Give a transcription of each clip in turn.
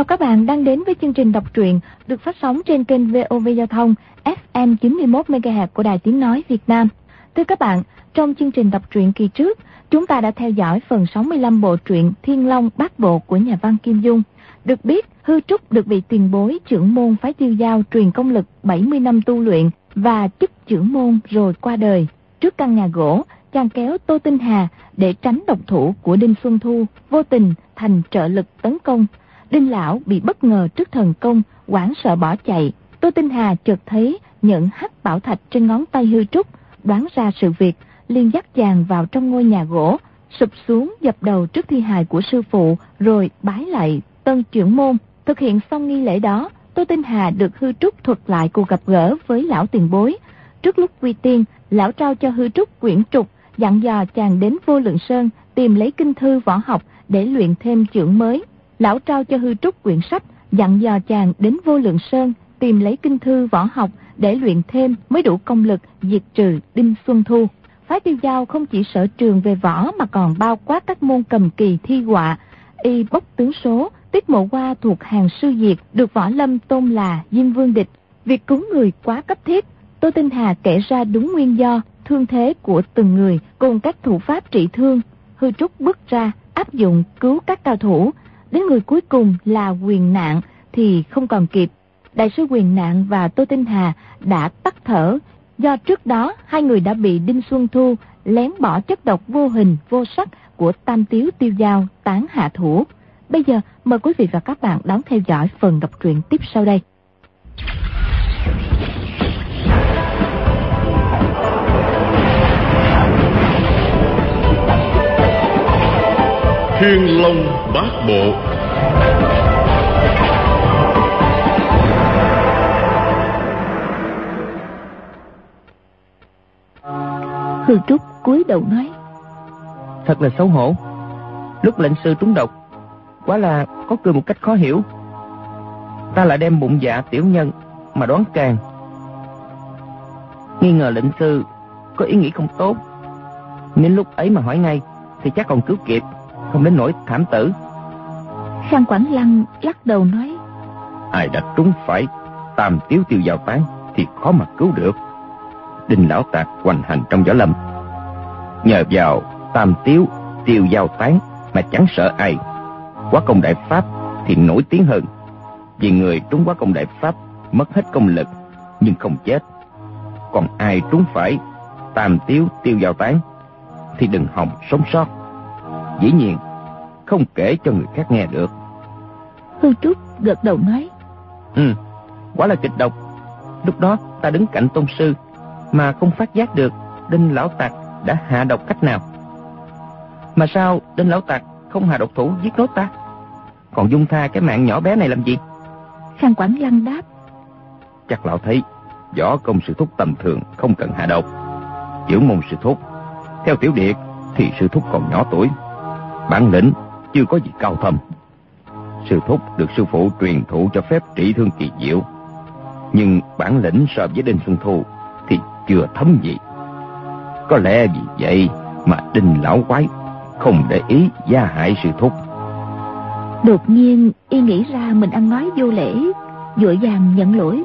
Chào các bạn đang đến với chương trình đọc truyện được phát sóng trên kênh VOV Giao thông FM 91 MHz của Đài Tiếng nói Việt Nam. Thưa các bạn, trong chương trình đọc truyện kỳ trước, chúng ta đã theo dõi phần 65 bộ truyện Thiên Long Bát Bộ của nhà văn Kim Dung. Được biết, Hư Trúc được vị tiền bối trưởng môn phái Tiêu Dao truyền công lực 70 năm tu luyện và chức trưởng môn rồi qua đời. Trước căn nhà gỗ, chàng kéo Tô Tinh Hà để tránh độc thủ của Đinh Xuân Thu, vô tình thành trợ lực tấn công. Đinh lão bị bất ngờ trước thần công, hoảng sợ bỏ chạy. Tô Tinh Hà chợt thấy những hắc bảo thạch trên ngón tay Hư Trúc, đoán ra sự việc, liền dắt chàng vào trong ngôi nhà gỗ, sụp xuống dập đầu trước thi hài của sư phụ, rồi bái lạy tân trưởng môn. Thực hiện xong nghi lễ đó, Tô Tinh Hà được Hư Trúc thuật lại cuộc gặp gỡ với lão tiền bối. Trước lúc quy tiên, lão trao cho Hư Trúc quyển trục, dặn dò chàng đến Vô Lượng Sơn tìm lấy kinh thư võ học để luyện thêm chưởng mới. Lão trao cho Hư Trúc quyển sách, dặn dò chàng đến Vô Lượng Sơn tìm lấy kinh thư võ học để luyện thêm mới đủ công lực diệt trừ Đinh Xuân Thu. Phái Tiêu Dao không chỉ sở trường về võ mà còn bao quát các môn cầm kỳ thi họa, y bốc tướng số. Tiết Mộ Hoa thuộc hàng sư diệt, được võ lâm tôn là Diêm Vương địch. Việc cứu người quá cấp thiết. Tô Tinh Hà kể ra đúng nguyên do, thương thế của từng người cùng các thủ pháp trị thương. Hư Trúc bước ra áp dụng cứu các cao thủ. Đến người cuối cùng là Quyền Nạn thì không còn kịp. Đại sư Quyền Nạn và Tô Tinh Hà đã tắt thở, do trước đó hai người đã bị Đinh Xuân Thu lén bỏ chất độc vô hình vô sắc của Tam Tiếu Tiêu Dao tán hạ thủ. Bây giờ mời quý vị và các bạn đón theo dõi phần đọc truyện tiếp sau đây. Thiên Long Bát Bộ. Hư Trúc cúi đầu nói: Thật là xấu hổ. Lúc lệnh sư trúng độc, quả là có cười một cách khó hiểu. Ta lại đem bụng dạ tiểu nhân mà đoán càng, nghi ngờ lệnh sư có ý nghĩ không tốt. Nên lúc ấy mà hỏi ngay thì chắc còn cứu kịp, không đến nỗi thảm tử. Phan Quảng Lăng lắc đầu nói: Ai đã trúng phải Tam Tiếu Tiêu Dao tán thì khó mà cứu được. Đinh lão tạc hoành hành trong võ lâm, nhờ vào Tam Tiếu Tiêu Dao tán mà chẳng sợ ai. Quá công đại pháp thì nổi tiếng hơn, vì người trúng quá công đại pháp mất hết công lực nhưng không chết. Còn ai trúng phải Tam Tiếu Tiêu Dao tán thì đừng hòng sống sót. Dĩ nhiên không kể cho người khác nghe được. Hư Trúc gật đầu nói: Quả là kịch độc. Lúc đó ta đứng cạnh tôn sư mà không phát giác được Đinh lão tặc đã hạ độc cách nào. Mà sao Đinh lão tặc không hạ độc thủ giết nốt ta, còn dung tha cái mạng nhỏ bé này làm gì? Phan Quảng Lăng đáp: Chắc lão thấy võ công sư thúc tầm thường, không cần hạ độc. Trưởng môn sư thúc, theo tiểu điệt thì sư thúc còn nhỏ tuổi, bản lĩnh chưa có gì cao thâm. Sư thúc được sư phụ truyền thụ cho phép trị thương kỳ diệu, nhưng bản lĩnh so với Đinh Xuân Thu thì chưa thấm gì. Có lẽ vì vậy mà Đinh lão quái không để ý gia hại sư thúc. Đột nhiên y nghĩ ra mình ăn nói vô lễ, vội vàng nhận lỗi: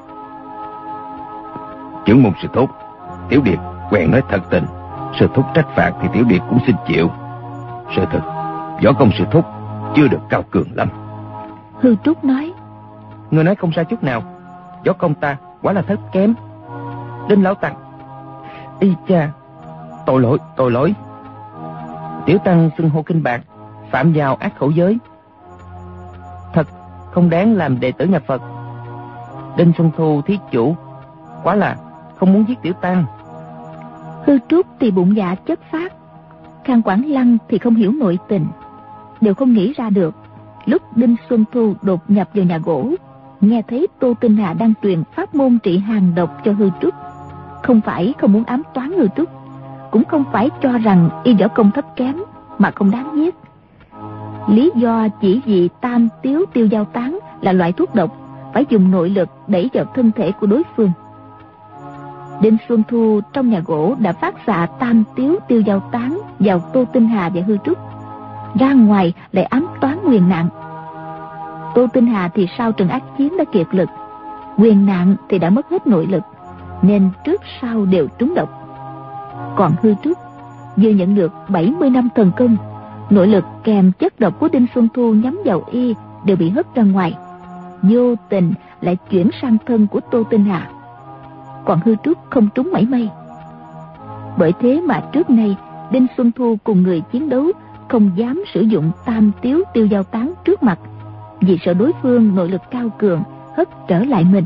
Trưởng môn sư thúc, tiểu điệt quen nói thật tình. Sư thúc trách phạt thì tiểu điệt cũng xin chịu. Sự thật võ công sư thúc chưa được cao cường lắm. Hư Trúc nói: Người nói không sai chút nào. Võ công ta quả là thấp kém. Đinh lão tặc, y cha, tội lỗi. Tiểu tăng xưng hô kinh bạc, phạm vào ác khẩu giới, thật không đáng làm đệ tử nhà Phật. Đinh Xuân Thu thí chủ quả là không muốn giết tiểu tăng. Hư Trúc thì bụng dạ chất phát, Phan Quảng Lăng thì không hiểu nội tình, đều không nghĩ ra được. Lúc Đinh Xuân Thu đột nhập vào nhà gỗ, nghe thấy Tô Tinh Hà đang truyền pháp môn trị hàn độc cho Hư Trúc, không phải không muốn ám toán Hư Trúc, cũng không phải cho rằng y võ công thấp kém mà không đáng giết. Lý do chỉ vì Tam Tiếu Tiêu Dao tán là loại thuốc độc, phải dùng nội lực đẩy vào thân thể của đối phương. Đinh Xuân Thu trong nhà gỗ đã phát xạ Tam Tiếu Tiêu Dao tán vào Tô Tinh Hà và Hư Trúc, ra ngoài lại ám toán Quyền Nạn. Tô Tinh Hà thì sau trận ác chiến đã kiệt lực, Quyền Nạn thì đã mất hết nội lực, nên trước sau đều trúng độc. Còn Hư Trúc vừa nhận được 70 năm thần công, nội lực kèm chất độc của Đinh Xuân Thu nhắm vào y đều bị hất ra ngoài, vô tình lại chuyển sang thân của Tô Tinh Hà. Còn Hư Trúc không trúng mảy may. Bởi thế mà trước nay Đinh Xuân Thu cùng người chiến đấu không dám sử dụng Tam Tiếu Tiêu Giao Tán trước mặt, vì sợ đối phương nội lực cao cường hất trở lại mình.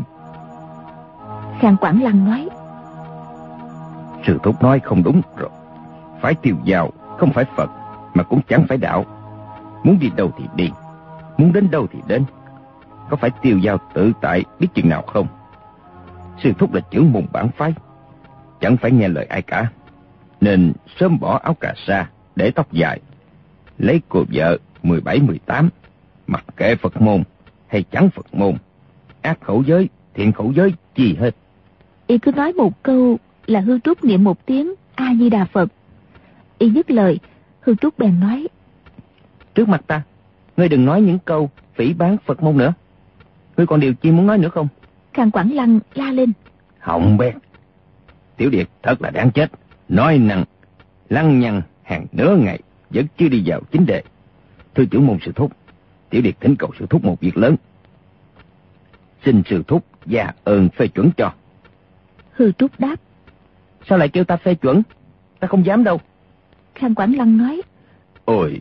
Khang Quảng Lăng nói: Sư thúc nói không đúng rồi. Phải Tiêu Giao không phải Phật, mà cũng chẳng phải đạo. Muốn đi đâu thì đi, muốn đến đâu thì đến. Có phải Tiêu Giao tự tại biết chừng nào không? Sư thúc là trưởng môn bản phái, chẳng phải nghe lời ai cả, nên sớm bỏ áo cà sa, để tóc dài, lấy cô vợ 17-18, mặc kệ Phật môn hay chẳng Phật môn, ác khẩu giới, thiện khẩu giới chi hết. Y cứ nói một câu là Hư Trúc niệm một tiếng A Di Đà Phật. Y dứt lời, Hư Trúc bèn nói: Trước mặt ta, ngươi đừng nói những câu phỉ báng Phật môn nữa. Ngươi còn điều chi muốn nói nữa không? Khang Quảng Lăng la lên: Hỏng bét! Tiểu Điệt thật là đáng chết, nói năng lăng nhăng hàng nửa ngày vẫn chưa đi vào chính đề. Thưa trưởng môn sư thúc, Tiểu Điệt thỉnh cầu sư thúc một việc lớn, xin sư thúc gia ơn phê chuẩn cho. Hư Trúc đáp: Sao lại kêu ta phê chuẩn? Ta không dám đâu. Khang Quảng Lăng nói: Ôi,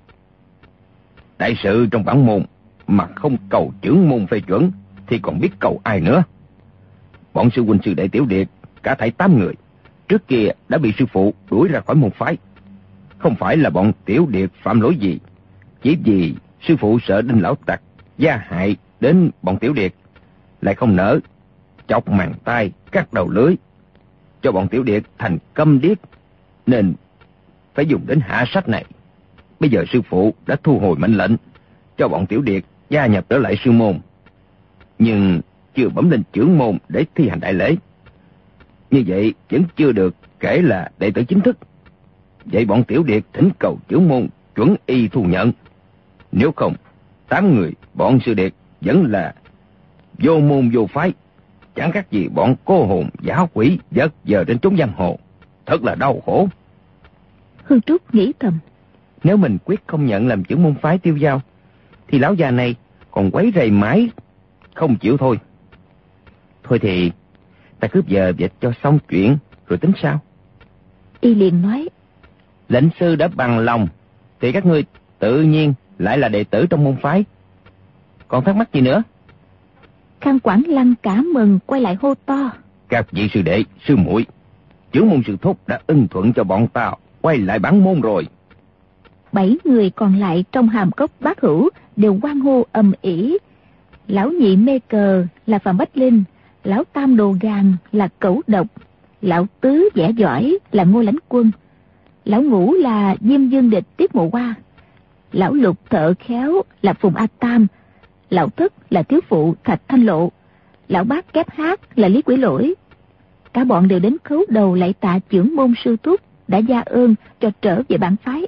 đại sự trong bản môn mà không cầu trưởng môn phê chuẩn thì còn biết cầu ai nữa. Bọn sư huynh sư đệ Tiểu Điệt cả thảy 8 người trước kia đã bị sư phụ đuổi ra khỏi môn phái. Không phải là bọn Tiểu Điệt phạm lỗi gì, chỉ vì sư phụ sợ Đinh lão tặc gia hại đến bọn Tiểu Điệt, lại không nỡ chọc màng tay cắt đầu lưới cho bọn Tiểu Điệt thành câm điếc, nên phải dùng đến hạ sách này. Bây giờ sư phụ đã thu hồi mệnh lệnh cho bọn Tiểu Điệt gia nhập trở lại sư môn, nhưng chưa bấm lên trưởng môn để thi hành đại lễ. Như vậy vẫn chưa được kể là đệ tử chính thức. Vậy bọn Tiểu Điệt thỉnh cầu trưởng môn chuẩn y thu nhận. Nếu không, 8 người bọn sư điệt vẫn là vô môn vô phái, chẳng khác gì bọn cô hồn giả quỷ vớt giờ đến chốn giang hồ. Thật là đau khổ. Hư Trúc nghĩ thầm: Nếu mình quyết không nhận làm trưởng môn phái Tiêu Giao, thì lão già này còn quấy rầy mãi không chịu thôi. Thôi thì ta cướp giờ vịt cho xong chuyện rồi tính sao. Y liền nói: Lệnh sư đã bằng lòng thì các ngươi tự nhiên lại là đệ tử trong môn phái. Còn thắc mắc gì nữa? Khang Quảng Lăng cả mừng quay lại hô to: Các vị sư đệ, sư muội, trưởng môn sư thúc đã ưng thuận cho bọn ta quay lại bản môn rồi. 7 người còn lại trong Hàm Cốc Bát Hữu đều hoan hô ầm ĩ. Lão nhị mê cờ là Phạm Bách Linh, lão tam đồ gàn là Cẩu Độc, lão tứ vẽ giỏi là Ngô Lãnh Quân, lão ngũ là Diêm Dương Địch Tiết Mộ Hoa, lão lục thợ khéo là Phùng A Tam, lão thất là thiếu phụ Thạch Thanh Lộ, lão bát kép hát là Lý Quỷ Lỗi. Cả bọn đều đến khấu đầu lạy tạ trưởng môn sư thúc đã gia ơn cho trở về bản phái.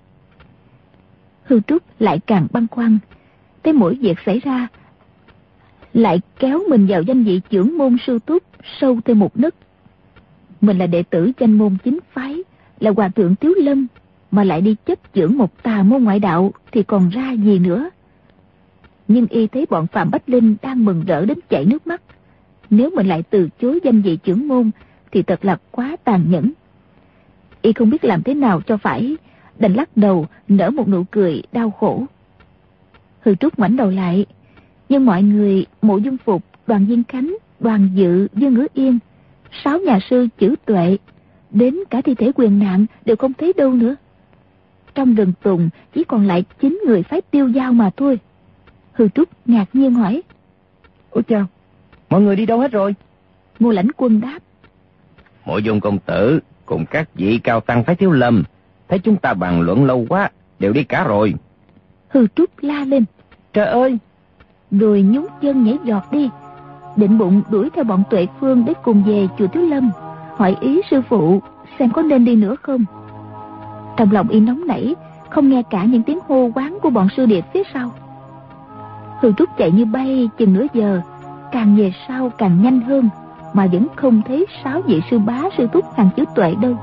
Hư Trúc lại càng băn khoăn, thấy mỗi việc xảy ra lại kéo mình vào danh vị trưởng môn sư thúc sâu thêm một nấc. Mình là đệ tử danh môn chính phái, là hòa thượng Tiếu Lâm, mà lại đi chấp chưởng một tà môn ngoại đạo thì còn ra gì nữa. Nhưng y thấy bọn Phạm Bách Linh đang mừng rỡ đến chảy nước mắt, nếu mình lại từ chối danh vị trưởng môn thì thật là quá tàn nhẫn. Y không biết làm thế nào cho phải, đành lắc đầu nở một nụ cười đau khổ. Hư Trúc ngoảnh đầu lại, nhưng mọi người Mộ Dung Phục, Đoàn Viên Khánh, Đoàn Dự, Dương Ngữ Yên, 6 nhà sư chữ Tuệ, đến cả thi thể Quyền Nạn đều không thấy đâu nữa. Trong rừng tùng chỉ còn lại 9 người phái Tiêu Giao mà thôi. Hư Trúc ngạc nhiên hỏi: Ôi chao, mọi người đi đâu hết rồi? Ngô Lãnh Quân đáp: Mộ Dung công tử cùng các vị cao tăng phái Thiếu Lâm thấy chúng ta bàn luận lâu quá, đều đi cả rồi. Hư Trúc la lên: Trời ơi! Rồi nhún chân nhảy giọt đi, định bụng đuổi theo bọn Tuệ Phương để cùng về chùa Thiếu Lâm, hỏi ý sư phụ xem có nên đi nữa không. Trong lòng y nóng nảy, không nghe cả những tiếng hô quán của bọn sư điệp phía sau. Hư Trúc chạy như bay chừng nửa giờ, càng về sau càng nhanh hơn, mà vẫn không thấy 6 vị sư bá sư thúc Hàng Chiếu Tuệ đâu.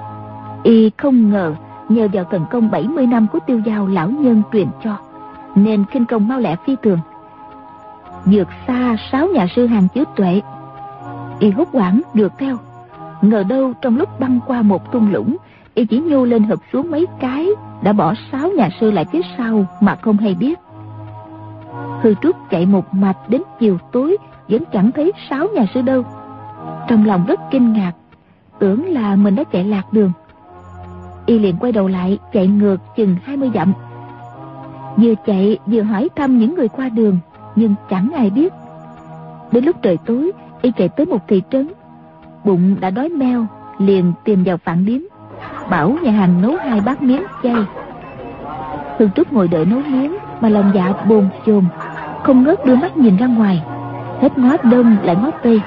Y không ngờ nhờ vào thần công 70 năm của Tiêu Dao lão nhân truyền cho, nên khinh công mau lẹ phi thường, vượt xa 6 nhà sư Hàng Chiếu Tuệ. Y hốt hoảng rượt theo, ngờ đâu trong lúc băng qua một thung lũng, Y chỉ nhô lên hợp xuống mấy cái đã bỏ 6 nhà sư lại phía sau mà không hay biết. Hư Trúc chạy một mạch đến chiều tối vẫn chẳng thấy 6 nhà sư đâu. Trong lòng rất kinh ngạc, tưởng là mình đã chạy lạc đường. Y liền quay đầu lại chạy ngược chừng 20 dặm. Vừa chạy vừa hỏi thăm những người qua đường, nhưng chẳng ai biết. Đến lúc trời tối, Y chạy tới một thị trấn, bụng đã đói meo, liền tìm vào Phạn Điếm, bảo nhà hàng nấu 2 bát miếng chay. Hương Trúc ngồi đợi nấu miếng mà lòng dạ bồn chồn, không ngớt đưa mắt nhìn ra ngoài, hết ngó đông lại ngó tây.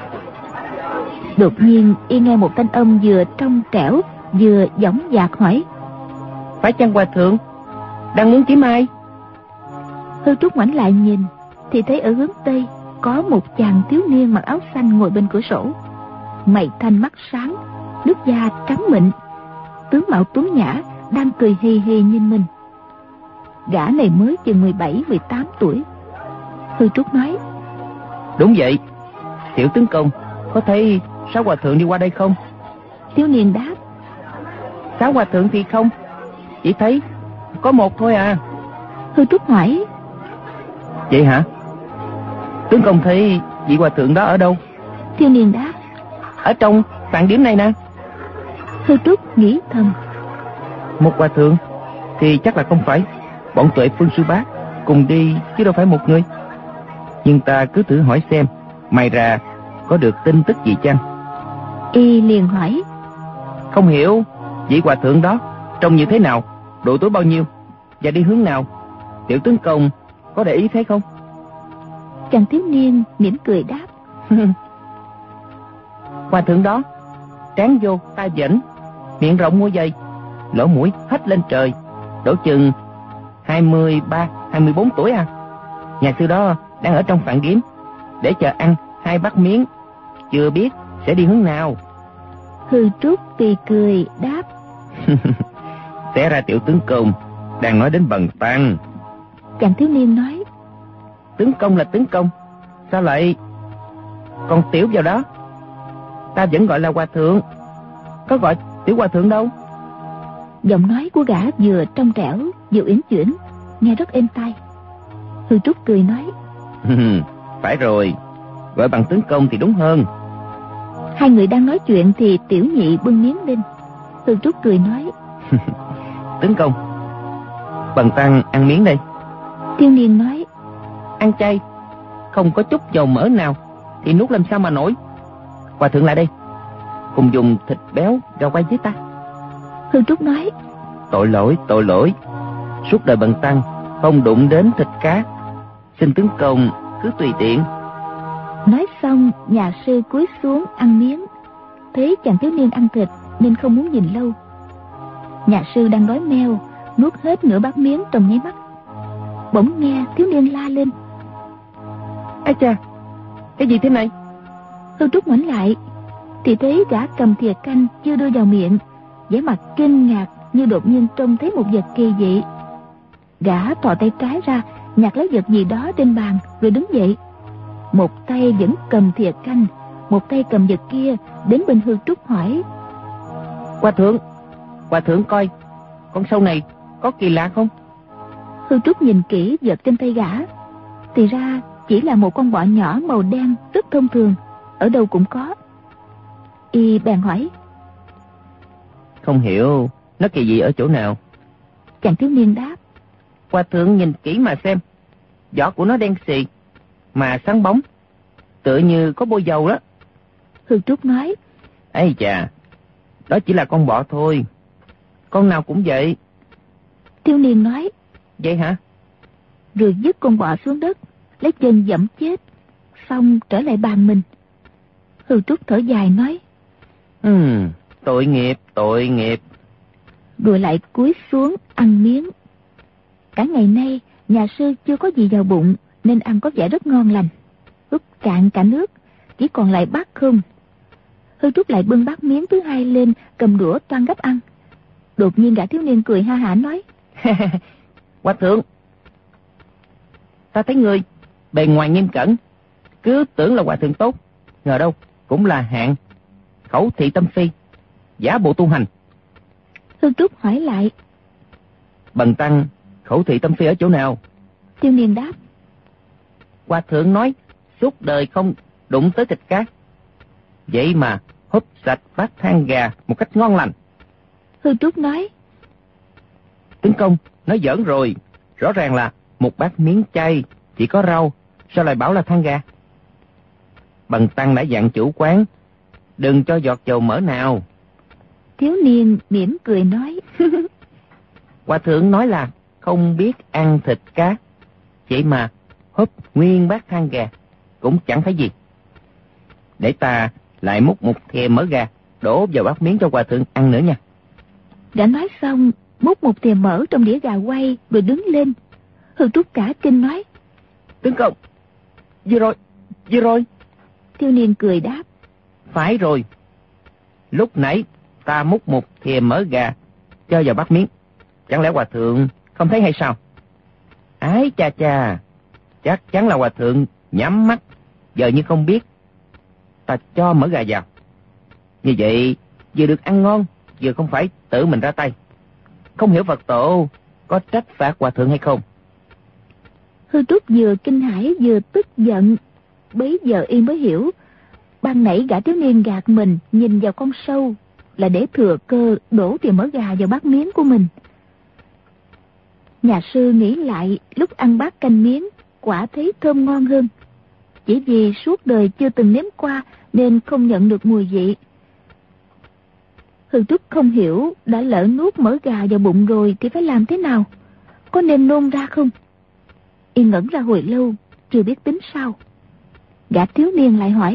Đột nhiên Y nghe một thanh âm vừa trong trẻo vừa dõng dạc hỏi: Phải chăng hòa thượng đang muốn kiếm ai? Hương Trúc ngoảnh lại nhìn thì thấy ở hướng tây có một chàng thiếu niên mặc áo xanh ngồi bên cửa sổ, mày thanh mắt sáng, nước da trắng mịn, tướng mạo tuấn nhã, đang cười hì hì nhìn mình. Gã này mới chừng 17-18 tuổi. Hư Trúc nói: Đúng vậy, tiểu tướng công, có thấy 6 hòa thượng đi qua đây không? Thiếu niên đáp: 6 hòa thượng thì không, chỉ thấy có một thôi à. Hư Trúc hỏi: Vậy hả? Tướng công thấy vị hòa thượng đó ở đâu? Thiếu niên đáp: Ở trong Phạn Điếm này nè. Hư Trúc nghĩ thầm: Một hòa thượng thì chắc là không phải, bọn Tuệ Phương sư bá cùng đi chứ đâu phải một người. Nhưng ta cứ thử hỏi xem, may ra có được tin tức gì chăng? Y liền hỏi: Không hiểu vị hòa thượng đó trông như thế nào, độ tuổi bao nhiêu và đi hướng nào? Tiểu tướng công có để ý thấy không? Chàng thiếu niên mỉm cười đáp: Hòa thượng đó trán vô tai vểnh, miệng rộng môi dày, lỗ mũi hết lên trời, đổ chừng 23-24 tuổi à. Nhà sư đó đang ở trong Phạn Điếm để chờ ăn 2 bát miếng, chưa biết sẽ đi hướng nào. Hư Trúc tì cười đáp: Té ra tiểu tướng công đang nói đến Bần Tăng. Chàng thiếu niên nói: Tướng công là tướng công, sao lại còn tiểu vào đó? Ta vẫn gọi là hòa thượng, có gọi tiểu hòa thượng đâu. Giọng nói của gã vừa trong trẻo vừa uyển chuyển, nghe rất êm tai. Hư Trúc cười nói: Phải rồi, gọi bằng tướng công thì đúng hơn. Hai người đang nói chuyện thì tiểu nhị bưng miếng lên. Hư Trúc cười nói: Tướng công, Bần Tăng ăn miếng đây. Thiếu niên nói: Ăn chay, không có chút dầu mỡ nào thì nuốt làm sao mà nổi. Hòa thượng lại đây, cùng dùng thịt béo ra quay với ta. Hư Trúc nói: Tội lỗi, tội lỗi, suốt đời Bần Tăng không đụng đến thịt cá, xin tướng công cứ tùy tiện. Nói xong nhà sư cúi xuống ăn miếng, thấy chàng thiếu niên ăn thịt nên không muốn nhìn lâu. Nhà sư đang đói meo, nuốt hết nửa bát miếng trong nháy mắt. Bỗng nghe thiếu niên la lên: Ái cha, cái gì thế này? Hư Trúc ngoảnh lại thì thấy gã cầm thìa canh chưa đưa vào miệng, vẻ mặt kinh ngạc như đột nhiên trông thấy một vật kỳ dị. Gã thò tay trái ra nhặt lấy vật gì đó trên bàn rồi đứng dậy, một tay vẫn cầm thìa canh, một tay cầm vật kia, đến bên Hư Trúc hỏi: Hòa thượng coi con sâu này có kỳ lạ không? Hư Trúc nhìn kỹ vật trên tay gã, thì ra chỉ là một con bọ nhỏ màu đen rất thông thường, ở đâu cũng có. Y bèn hỏi: Không hiểu nó kỳ dị ở chỗ nào? Chàng thiếu niên đáp: Hòa thượng nhìn kỹ mà xem, vỏ của nó đen xì mà sáng bóng, tựa như có bôi dầu đó. Hư Trúc nói: Ây chà, đó chỉ là con bọ thôi, con nào cũng vậy. Thiếu niên nói: Vậy hả? Rồi dứt con bọ xuống đất, lấy chân giẫm chết, xong trở lại bàn mình. Hư Trúc thở dài nói: Tội nghiệp, tội nghiệp. Rồi lại cúi xuống ăn miếng. Cả ngày nay nhà sư chưa có gì vào bụng, nên ăn có vẻ rất ngon lành. Úp cạn cả nước, chỉ còn lại bát không. Hư Trúc lại bưng bát miếng thứ hai lên, cầm đũa toan gấp ăn. Đột nhiên gã thiếu niên cười ha hả nói: Hòa thượng, ta thấy người bề ngoài nghiêm cẩn, cứ tưởng là hòa thượng tốt, ngờ đâu cũng là hạng khẩu thị tâm phi, giả bộ tu hành. Hư Trúc hỏi lại: Bần tăng khẩu thị tâm phi ở chỗ nào? Thiếu niên đáp: Hòa thượng nói suốt đời không đụng tới thịt cá, vậy mà húp sạch bát than gà một cách ngon lành. Hư Trúc nói: Tướng công nói giỡn rồi, rõ ràng là một bát miếng chay chỉ có rau, sao lại bảo là than gà? Bần tăng đã dặn chủ quán đừng cho giọt dầu mỡ nào. Thiếu niên mỉm cười nói: Hòa thượng nói là không biết ăn thịt cá, vậy mà húp nguyên bát than gà cũng chẳng thấy gì. Để ta lại múc một thìa mỡ gà đổ vào bát miếng cho hòa thượng ăn nữa nha. Đã nói xong, múc một thìa mỡ trong đĩa gà quay rồi đứng lên. Hư Trúc cả kinh nói: Tướng công, vừa rồi. Thiếu niên cười đáp: Phải rồi, lúc nãy ta múc một thìa mỡ gà cho vào bát miếng, chẳng lẽ hòa thượng không thấy hay sao? Ái cha cha, chắc chắn là hòa thượng nhắm mắt giờ như không biết ta cho mỡ gà vào. Như vậy vừa được ăn ngon, vừa không phải tự mình ra tay. Không hiểu Phật tổ có trách phạt hòa thượng hay không? Hư Trúc vừa kinh hãi vừa tức giận. Bấy giờ y mới hiểu, ban nãy gã thiếu niên gạt mình nhìn vào con sâu là để thừa cơ đổ thìa mỡ gà vào bát miếng của mình. Nhà sư nghĩ lại, lúc ăn bát canh miếng quả thấy thơm ngon hơn. Chỉ vì suốt đời chưa từng nếm qua nên không nhận được mùi vị. Hư Trúc không hiểu, đã lỡ nuốt mỡ gà vào bụng rồi thì phải làm thế nào? Có nên nôn ra không? Y ngẩn ra hồi lâu, chưa biết tính sao. Gã thiếu niên lại hỏi: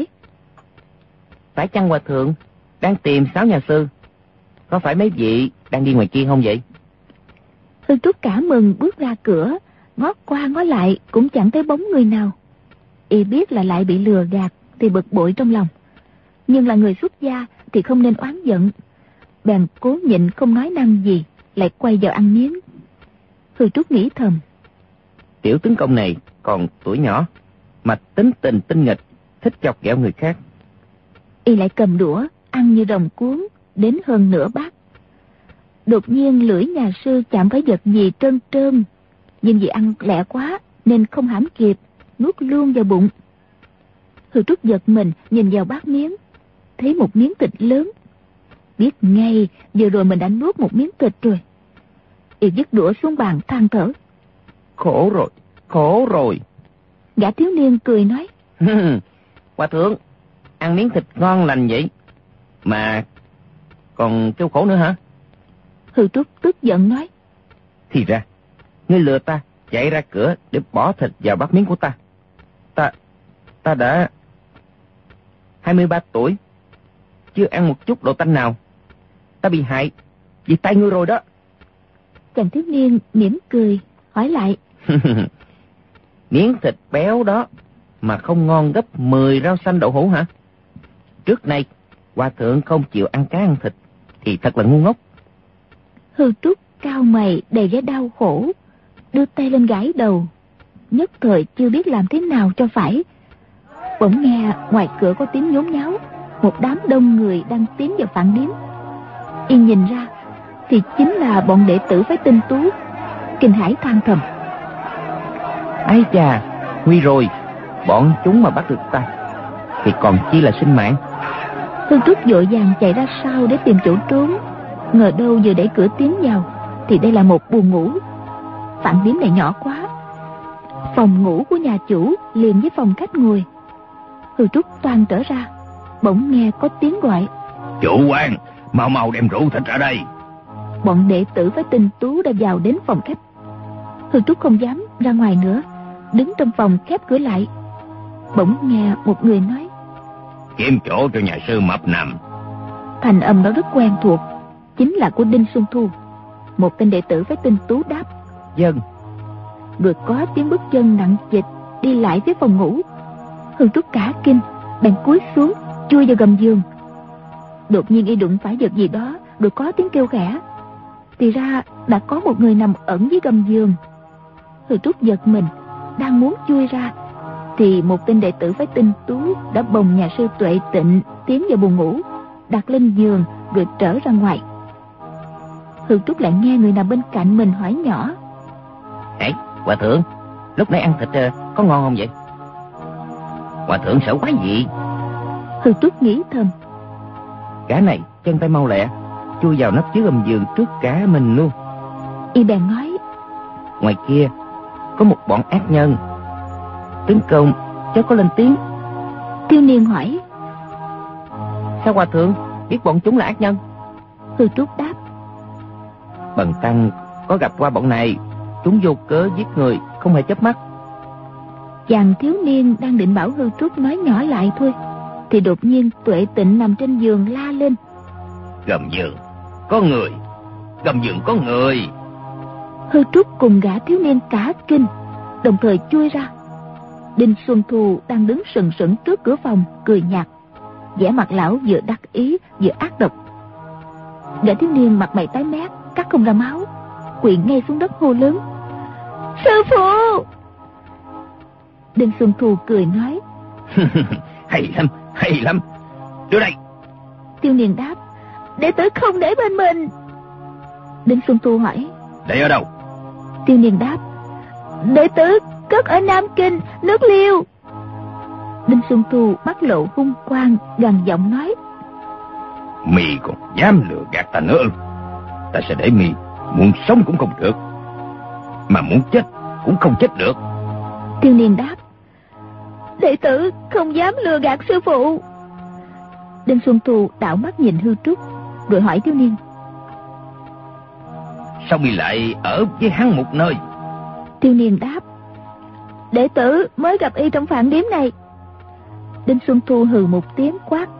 Phải chăng hòa thượng đang tìm Sáu nhà sư? Có phải mấy vị đang đi ngoài kia không vậy? Hư Trúc cả mừng bước ra cửa, ngó qua ngó lại cũng chẳng thấy bóng người nào. Y biết là lại bị lừa gạt thì bực bội trong lòng, nhưng là người xuất gia thì không nên oán giận. Bèn cố nhịn không nói năng gì, lại quay vào ăn miếng. Hư Trúc nghĩ thầm: Tiểu tướng công này còn tuổi nhỏ mà tính tình tinh nghịch, thích chọc ghẹo người khác. Y lại cầm đũa ăn như rồng cuốn đến hơn nửa bát. Đột nhiên lưỡi nhà sư chạm phải vật gì trơn trơn, nhưng vì ăn lẹ quá nên không hãm kịp, nuốt luôn vào bụng. Hư Trúc giật mình nhìn vào bát miếng, thấy một miếng thịt lớn. Biết ngay vừa rồi mình đã nuốt một miếng thịt rồi. Y vứt đũa xuống bàn than thở: Khổ rồi. Gã thiếu niên cười nói: Hòa thượng ăn miếng thịt ngon lành vậy mà còn kêu khổ nữa hả? Hư Trúc tức giận nói: Thì ra ngươi lừa ta chạy ra cửa để bỏ thịt vào bát miếng của ta. Ta đã 23 tuổi, chưa ăn một chút đồ tanh nào. Ta bị hại vì tay ngươi rồi đó. Chàng thiếu niên mỉm cười hỏi lại: Miếng thịt béo đó mà không ngon gấp 10 rau xanh đậu hũ hả? Trước nay hòa thượng không chịu ăn cá ăn thịt thì thật là ngu ngốc. Hư Trúc cao mày đầy vẻ đau khổ, đưa tay lên gãi đầu, nhất thời chưa biết làm thế nào cho phải. Bỗng nghe ngoài cửa có tiếng nhốn nháo, một đám đông người đang tiến vào phạn điếm. Y nhìn ra thì chính là bọn đệ tử phái Tinh Tú. Kinh hãi than thầm: Ái chà, nguy rồi, bọn chúng mà bắt được ta thì còn chi là sinh mạng. Hương Trúc vội vàng chạy ra sau để tìm chỗ trốn. Ngờ đâu vừa đẩy cửa tiến vào thì đây là một buồng ngủ. Phạn điếm này nhỏ quá, phòng ngủ của nhà chủ liền với phòng khách ngồi. Hương Trúc toan trở ra, bỗng nghe có tiếng gọi: Chủ quan, mau đem rượu thịt ra đây. Bọn đệ tử với Tinh Tú đã vào đến phòng khách. Hương Trúc không dám ra ngoài nữa, đứng trong phòng khép cửa lại. Bỗng nghe một người nói: Kiếm chỗ cho nhà sư Mập nằm. Thành âm đó rất quen thuộc, chính là của Đinh Xuân Thu. Một tên đệ tử với Tinh Tú đáp: Dân. Rồi có tiếng bước chân nặng trịch đi lại phía phòng ngủ. Hư Trúc cả kinh, bèn cúi xuống chui vào gầm giường. Đột nhiên y đụng phải vật gì đó, rồi có tiếng kêu khẽ. Thì ra đã có một người nằm ẩn dưới gầm giường. Hư Trúc giật mình, đang muốn chui ra thì một tên đệ tử phái Tinh Tú đã bồng nhà sư Tuệ Tịnh tiến vào buồng ngủ, đặt lên giường rồi trở ra ngoài. Hư Trúc lại nghe người nằm bên cạnh mình hỏi nhỏ: Hãy, hòa thượng, lúc nãy ăn thịt có ngon không vậy? Hòa thượng sợ quá gì? Hư Trúc nghĩ thầm: Gã này chân tay mau lẹ, chui vào nắp dưới gầm giường trước cả mình luôn. Y bèn nói: Ngoài kia có một bọn ác nhân tấn công, cháu có lên tiếng. Tiêu Niên hỏi: Sao hòa thượng biết bọn chúng là ác nhân? Hư Trúc đáp: Bần tăng có gặp qua bọn này, chúng vô cớ giết người không hề chớp mắt. Chàng thiếu niên đang định bảo Hư Trúc nói nhỏ lại thôi, thì đột nhiên Tuệ Tịnh nằm trên giường la lên: Gầm giường có người, gầm giường có người. Hư Trúc cùng gã thiếu niên cả kinh, đồng thời chui ra. Đinh Xuân Thu đang đứng sừng sững trước cửa phòng, cười nhạt, vẻ mặt lão vừa đắc ý vừa ác độc. Gã thiếu niên mặt mày tái mét, cắt không ra máu, quỳ ngay xuống đất hô lớn: Sư phụ! Đinh Xuân Thu cười nói: Hay lắm, đưa đây. Tiêu Niên đáp: Đệ tử không để bên mình. Đinh Xuân Thu hỏi: Để ở đâu? Tiêu Niên đáp: Đệ tử cất ở Nam Kinh, nước Liêu. Đinh Xuân Thu mắt lộ hung quang, gằn giọng nói: Mì còn dám lừa gạt ta nữa ư? Ta sẽ để mì muốn sống cũng không được, mà muốn chết cũng không chết được. Tiêu Niên đáp: Đệ tử không dám lừa gạt sư phụ. Đinh Xuân Thu đảo mắt nhìn Hư Trúc, rồi hỏi thiếu niên: Sao mì lại ở với hắn một nơi? Tiêu Niên đáp: Đệ tử mới gặp y trong phạn điếm này. Đinh Xuân Thu hừ một tiếng quát: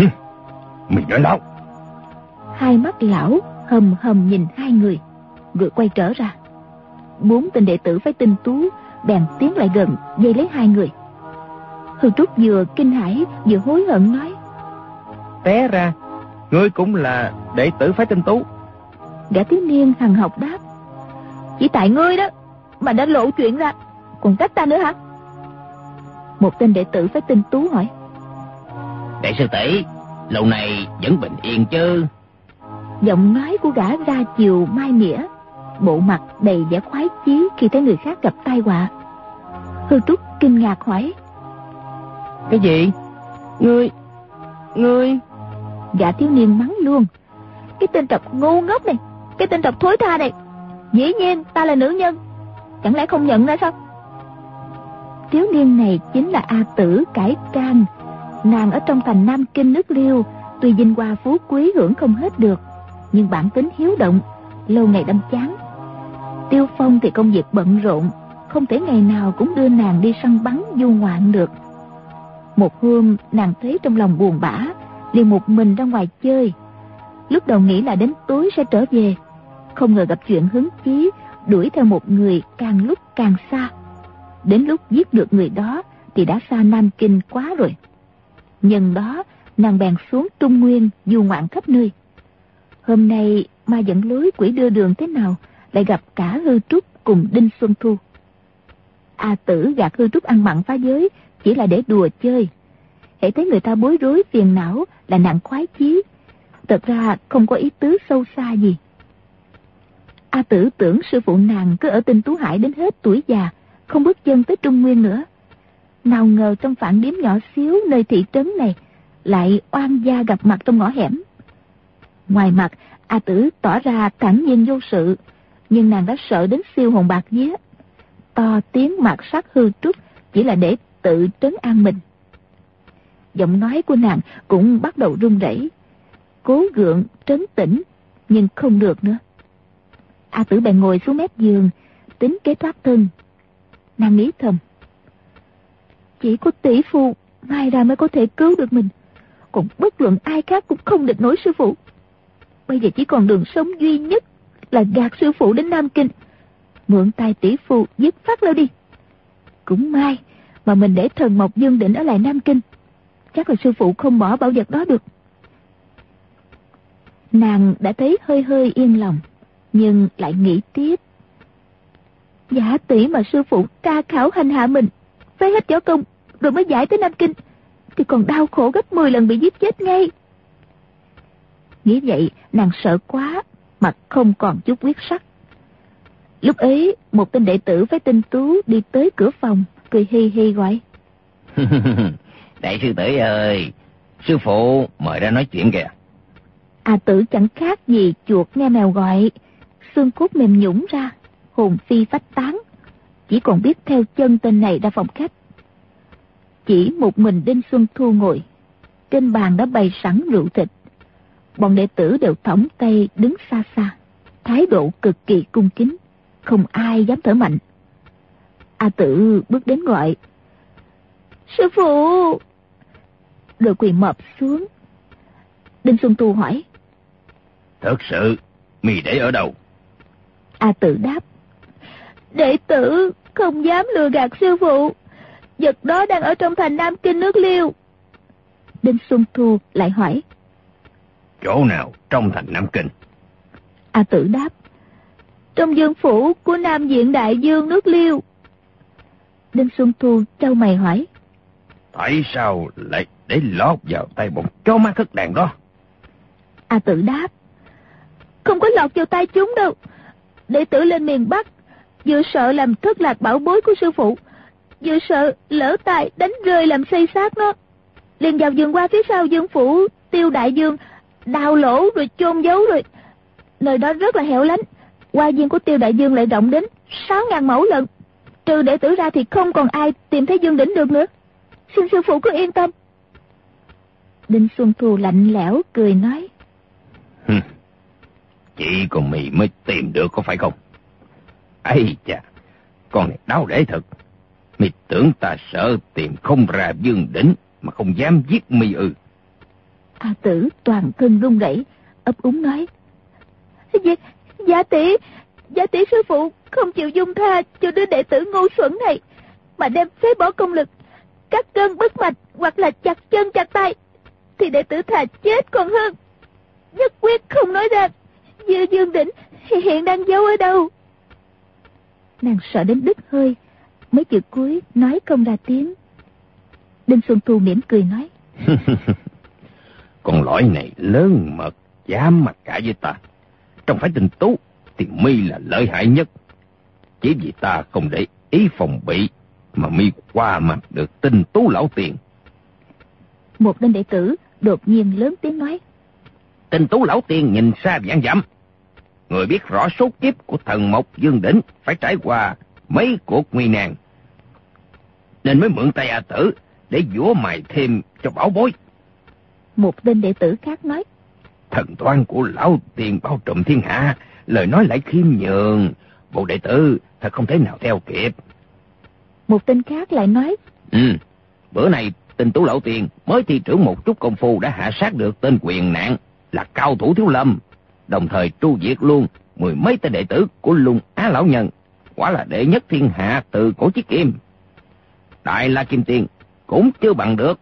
Mì nói láo. Hai mắt lão hầm hầm nhìn hai người, rồi quay trở ra. 4 tên đệ tử phái Tinh Tú bèn tiến lại gần vây lấy hai người. Hư Trúc vừa kinh hãi vừa hối hận nói: Té ra ngươi cũng là đệ tử phái Tinh Tú. Gã thiếu niên hằn học đáp: Chỉ tại ngươi đó mà đã lộ chuyện ra, còn trách ta nữa hả? Một tên đệ tử phái Tinh Tú hỏi: Đại sư tỷ, lâu này vẫn bình yên chứ? Giọng nói của gã ra chiều mai mỉa, bộ mặt đầy vẻ khoái chí khi thấy người khác gặp tai họa. Hư Trúc kinh ngạc hỏi: Cái gì? Ngươi... Gã thiếu niên mắng luôn: Cái tên trọc ngu ngốc này, cái tên trọc thối tha này, dĩ nhiên ta là nữ nhân, chẳng lẽ không nhận ra sao? Thiếu niên này chính là A Tử cải trang. Nàng ở trong thành Nam Kinh nước Liêu, tuy vinh hoa phú quý hưởng không hết được, nhưng bản tính hiếu động, lâu ngày đâm chán. Tiêu Phong thì công việc bận rộn, không thể ngày nào cũng đưa nàng đi săn bắn du ngoạn được. Một hôm nàng thấy trong lòng buồn bã, liền một mình ra ngoài chơi. Lúc đầu nghĩ là đến tối sẽ trở về, không ngờ gặp chuyện hứng chí, đuổi theo một người càng lúc càng xa. Đến lúc giết được người đó thì đã xa Nam Kinh quá rồi. Nhân đó nàng bèn xuống Trung Nguyên du ngoạn khắp nơi. Hôm nay ma dẫn lối quỷ đưa đường thế nào lại gặp cả Hư Trúc cùng Đinh Xuân Thu. A Tử gạt Hư Trúc ăn mặn phá giới chỉ là để đùa chơi. Hễ thấy người ta bối rối phiền não là nàng khoái chí, thật ra không có ý tứ sâu xa gì. A Tử tưởng sư phụ nàng cứ ở Tinh Tú Hải đến hết tuổi già, không bước chân tới Trung Nguyên nữa. Nào ngờ trong phạn điếm nhỏ xíu nơi thị trấn này lại oan gia gặp mặt trong ngõ hẻm. Ngoài mặt A Tử tỏ ra thản nhiên vô sự, nhưng nàng đã sợ đến siêu hồn bạc vía. To tiếng mạt sát Hư Trúc chỉ là để tự trấn an mình. Giọng nói của nàng cũng bắt đầu run rẩy, cố gượng trấn tĩnh nhưng không được nữa. A Tử bèn ngồi xuống mép giường tính kế thoát thân. Nàng nghĩ thầm: Chỉ có tỷ phu mai ra mới có thể cứu được mình, còn bất luận ai khác cũng không địch nổi sư phụ. Bây giờ chỉ còn đường sống duy nhất là gạt sư phụ đến Nam Kinh, mượn tay tỷ phu dứt phát lao đi. Cũng may mà mình để thần Mộc Dương Đỉnh ở lại Nam Kinh. Chắc là sư phụ không bỏ bảo vật đó được. Nàng đã thấy hơi hơi yên lòng, nhưng lại nghĩ tiếp. Giả tỷ mà sư phụ tra khảo hành hạ mình, phế hết võ công rồi mới giải tới Nam Kinh, thì còn đau khổ gấp 10 lần bị giết chết ngay. Nghĩ vậy nàng sợ quá, mặt không còn chút quyết sắc. Lúc ấy một tên đệ tử với tên Tú đi tới cửa phòng, cười hi hi gọi. Đại sư tử ơi, sư phụ mời ra nói chuyện kìa. A Tử chẳng khác gì chuột nghe mèo gọi, xương cốt mềm nhũn ra, hồn phi phách tán, chỉ còn biết theo chân tên này ra phòng khách. Chỉ một mình Đinh Xuân Thu ngồi, trên bàn đã bày sẵn rượu thịt. Bọn đệ tử đều thõng tay đứng xa xa, thái độ cực kỳ cung kính, không ai dám thở mạnh. A Tử bước đến gọi. Sư phụ! Rồi quỳ mọp xuống. Đinh Xuân Thu hỏi. Thật sự, mì để ở đâu? A Tử đáp. Đệ tử không dám lừa gạt sư phụ. Vật đó đang ở trong thành Nam Kinh nước Liêu. Đinh Xuân Thu lại hỏi. Chỗ nào trong thành Nam Kinh? A Tử đáp. Trong dương phủ của Nam Diện Đại Dương nước Liêu. Đinh Xuân Thu trao mày hỏi. Tại sao lại để lọt vào tay bọn chó má thất đàn đó? A Tử đáp. Không có lọt vào tay chúng đâu. Đệ tử lên miền Bắc, vừa sợ làm thất lạc bảo bối của sư phụ, vừa sợ lỡ tay đánh rơi làm xây xác nó, liền vào vườn qua phía sau dương phủ Tiêu Đại Dương, đào lỗ rồi chôn giấu rồi. Nơi đó rất là hẻo lánh, hoa viên của Tiêu Đại Dương lại rộng đến 6.000 mẫu lận. Trừ đệ tử ra thì không còn ai tìm thấy Dương Đỉnh được nữa. Xin sư phụ cứ yên tâm. Đinh Xuân Thu lạnh lẽo cười nói. Chỉ còn mì mới tìm được có phải không? Ây chà, con này đau để thật. Mì tưởng ta sợ tìm không ra Dương Đỉnh mà không dám giết mì ư? A Tử toàn thân run rẩy, ấp úng nói. Giả tỷ sư phụ không chịu dung tha cho đứa đệ tử ngu xuẩn này, mà đem phế bỏ công lực, cắt gân bứt mạch hoặc là chặt chân chặt tay, thì đệ tử thà chết còn hơn. Nhất quyết không nói ra Dương Đỉnh hiện đang giấu ở đâu. Nàng sợ đến đứt hơi, mấy chữ cuối nói không ra tiếng. Đinh Xuân Thu mỉm cười nói. Con lõi này lớn mật, dám mặc cả với ta. Trong phải Tinh Tú thì mi là lợi hại nhất. Chỉ vì ta không để ý phòng bị mà mi qua mặt được Tinh Tú lão tiền. Một tên đệ tử đột nhiên lớn tiếng nói. Tinh Tú lão tiền nhìn xa vạn dặm, người biết rõ số kiếp của thần Mộc Dương Đỉnh phải trải qua mấy cuộc nguy nan, nên mới mượn tay A Tử để vũa mài thêm cho bảo bối. Một tên đệ tử khác nói. Thần toan của lão tiền bao trùm thiên hạ, lời nói lại khiêm nhường, bộ đệ tử thật không thể nào theo kịp. Một tên khác lại nói. Bữa này Tinh Tú lão tiền mới thi trưởng một chút công phu đã hạ sát được tên quyền nạn là cao thủ Thiếu Lâm, đồng thời tru diệt luôn 10 mấy tên đệ tử của Lung Á lão nhân, quả là đệ nhất thiên hạ từ cổ chí kim. Đại La Kim Tiên cũng chưa bằng được.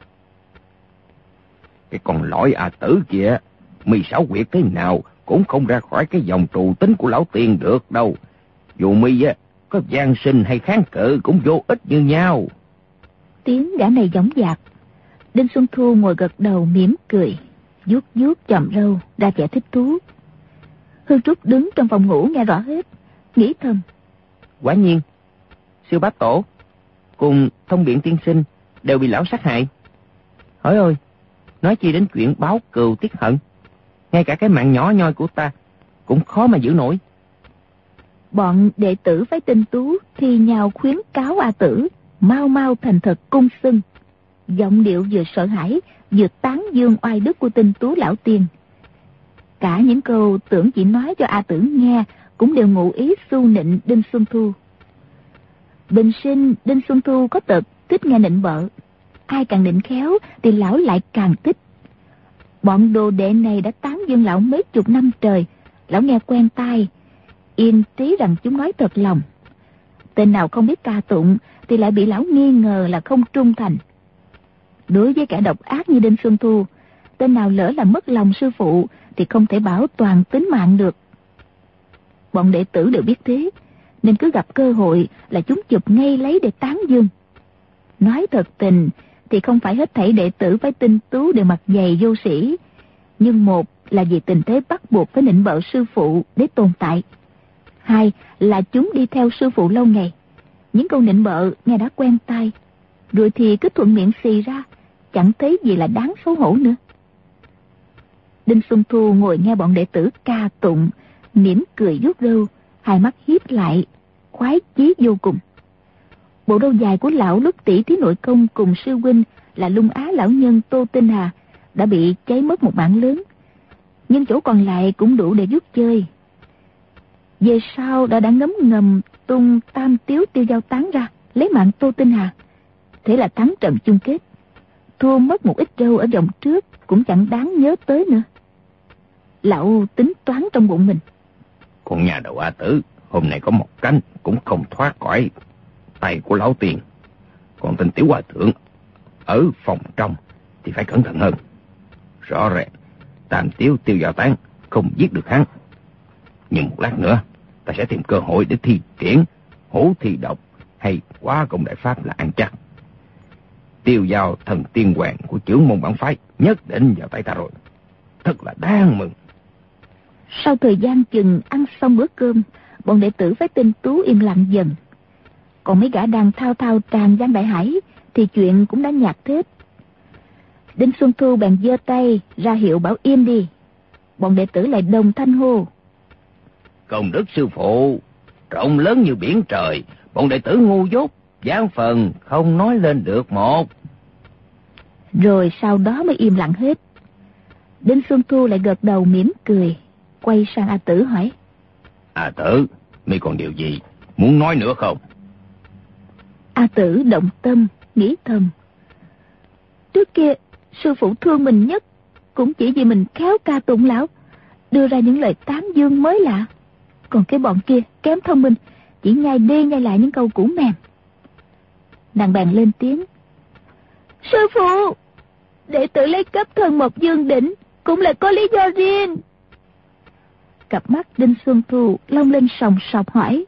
Cái con lõi A Tử kia, mi xảo quyệt thế nào cũng không ra khỏi cái dòng trù tính của lão tiền được đâu. Dù mi có gian sinh hay kháng cự cũng vô ích như nhau. Tiếng gã này dõng dạc. Đinh Xuân Thu ngồi gật đầu mỉm cười, vuốt vuốt chòm râu ra vẻ thích thú. Hương Trúc đứng trong phòng ngủ nghe rõ hết, nghĩ thầm. Quả nhiên, Sư Bá Tổ cùng Thông Biện tiên sinh đều bị lão sát hại. Hỏi ơi, nói chi đến chuyện báo cừu tiết hận, ngay cả cái mạng nhỏ nhoi của ta cũng khó mà giữ nổi. Bọn đệ tử phái Tinh Tú thì nhào khuyến cáo A Tử mau mau thành thật cung xưng, giọng điệu vừa sợ hãi vừa tán dương oai đức của Tinh Tú lão tiên. Cả những câu tưởng chỉ nói cho A Tử nghe cũng đều ngụ ý xu nịnh Đinh Xuân Thu. Bình sinh Đinh Xuân Thu có tật thích nghe nịnh bợ, ai càng nịnh khéo thì lão lại càng thích. Bọn đồ đệ này đã tán dương lão mấy chục năm trời, lão nghe quen tai, yên trí rằng chúng nói thật lòng. Tên nào không biết ca tụng thì lại bị lão nghi ngờ là không trung thành. Đối với kẻ độc ác như Đinh Xuân Thu, tên nào lỡ làm mất lòng sư phụ thì không thể bảo toàn tính mạng được. Bọn đệ tử đều biết thế, nên cứ gặp cơ hội là chúng chụp ngay lấy để tán dương. Nói thật tình thì không phải hết thảy đệ tử phải tinh tú để mặc giày vô sĩ, nhưng một là vì tình thế bắt buộc phải nịnh bợ sư phụ để tồn tại. Hai là chúng đi theo sư phụ lâu ngày, những câu nịnh bợ nghe đã quen tai, rồi thì cứ thuận miệng xì ra, chẳng thấy gì là đáng xấu hổ nữa. Đinh Xuân Thu ngồi nghe bọn đệ tử ca tụng, mỉm cười vuốt râu, hai mắt híp lại, khoái chí vô cùng. Bộ râu dài của lão lúc tỷ thí nội công cùng sư huynh là Lung Á lão nhân Tô Tinh Hà đã bị cháy mất một mảng lớn, nhưng chỗ còn lại cũng đủ để vuốt chơi. Về sau đã ngấm ngầm tung tam tiếu tiêu giao tán ra, lấy mạng Tô Tinh Hà. Thế là thắng trận chung kết. Thua mất một ít râu ở vòng trước cũng chẳng đáng nhớ tới nữa. Lão tính toán trong bụng mình. Con nhà đầu A Tử hôm nay có một cánh cũng không thoát khỏi tay của lão tiền. Còn tên tiểu hòa thượng ở phòng trong thì phải cẩn thận hơn. Rõ ràng tam tiếu tiêu giao tán không giết được hắn, nhưng một lát nữa ta sẽ tìm cơ hội để thi triển hổ thi độc hay quá công đại pháp là ăn chắc. Tiêu giao thần tiên hoàng của trưởng môn bản phái nhất định vào tay ta rồi. Thật là đáng mừng. Sau thời gian chừng ăn xong bữa cơm, bọn đệ tử phải tinh tú im lặng dần. Còn mấy gã đang thao thao tràn gian đại hải thì chuyện cũng đã nhạt hết. Đinh Xuân Thu bèn giơ tay ra hiệu bảo im đi. Bọn đệ tử lại đồng thanh hô: Công đức sư phụ rộng lớn như biển trời, bọn đệ tử ngu dốt giáng phần không nói lên được một. Rồi sau đó mới im lặng hết. Đinh Xuân Thu lại gật đầu mỉm cười, quay sang A Tử hỏi: A Tử, mi còn điều gì muốn nói nữa không? A Tử động tâm nghĩ thầm: trước kia sư phụ thương mình nhất cũng chỉ vì mình khéo ca tụng lão, đưa ra những lời tán dương mới lạ. Còn cái bọn kia kém thông minh, chỉ nhai đi nhai lại những câu cũ mềm. Nàng bèn lên tiếng: sư phụ, đệ tử lấy cấp thần Mộc Dương Đỉnh cũng là có lý do riêng. Cặp mắt Đinh Xuân Thu long lên sòng sọc hỏi: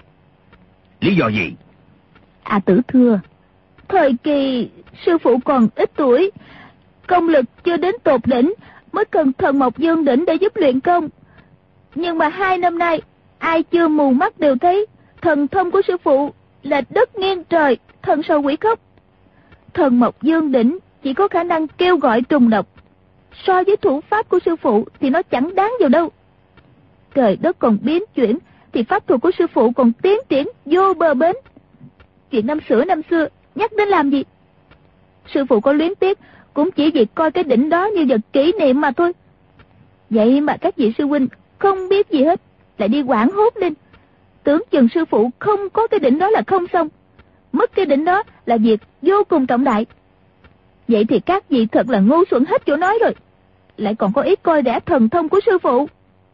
lý do gì? A Tử thưa: thời kỳ sư phụ còn ít tuổi, công lực chưa đến tột đỉnh, mới cần thần Mộc Dương Đỉnh để giúp luyện công. Nhưng mà 2 năm nay, ai chưa mù mắt đều thấy thần thông của sư phụ là đất nghiêng trời, thần sầu quỷ khóc. Thần Mộc Dương Đỉnh chỉ có khả năng kêu gọi trùng độc, so với thủ pháp của sư phụ thì nó chẳng đáng vào đâu. Trời đất còn biến chuyển thì pháp thuật của sư phụ còn tiến triển vô bờ bến. Chuyện năm xưa nhắc đến làm gì? Sư phụ có luyến tiếc cũng chỉ vì coi cái đỉnh đó như vật kỷ niệm mà thôi. Vậy mà các vị sư huynh không biết gì hết, lại đi quảng hốt lên, tưởng chừng sư phụ không có cái đỉnh đó là không xong, mất cái đỉnh đó là việc vô cùng trọng đại. Vậy thì các vị thật là ngu xuẩn hết chỗ nói rồi, lại còn có ý coi rẻ thần thông của sư phụ.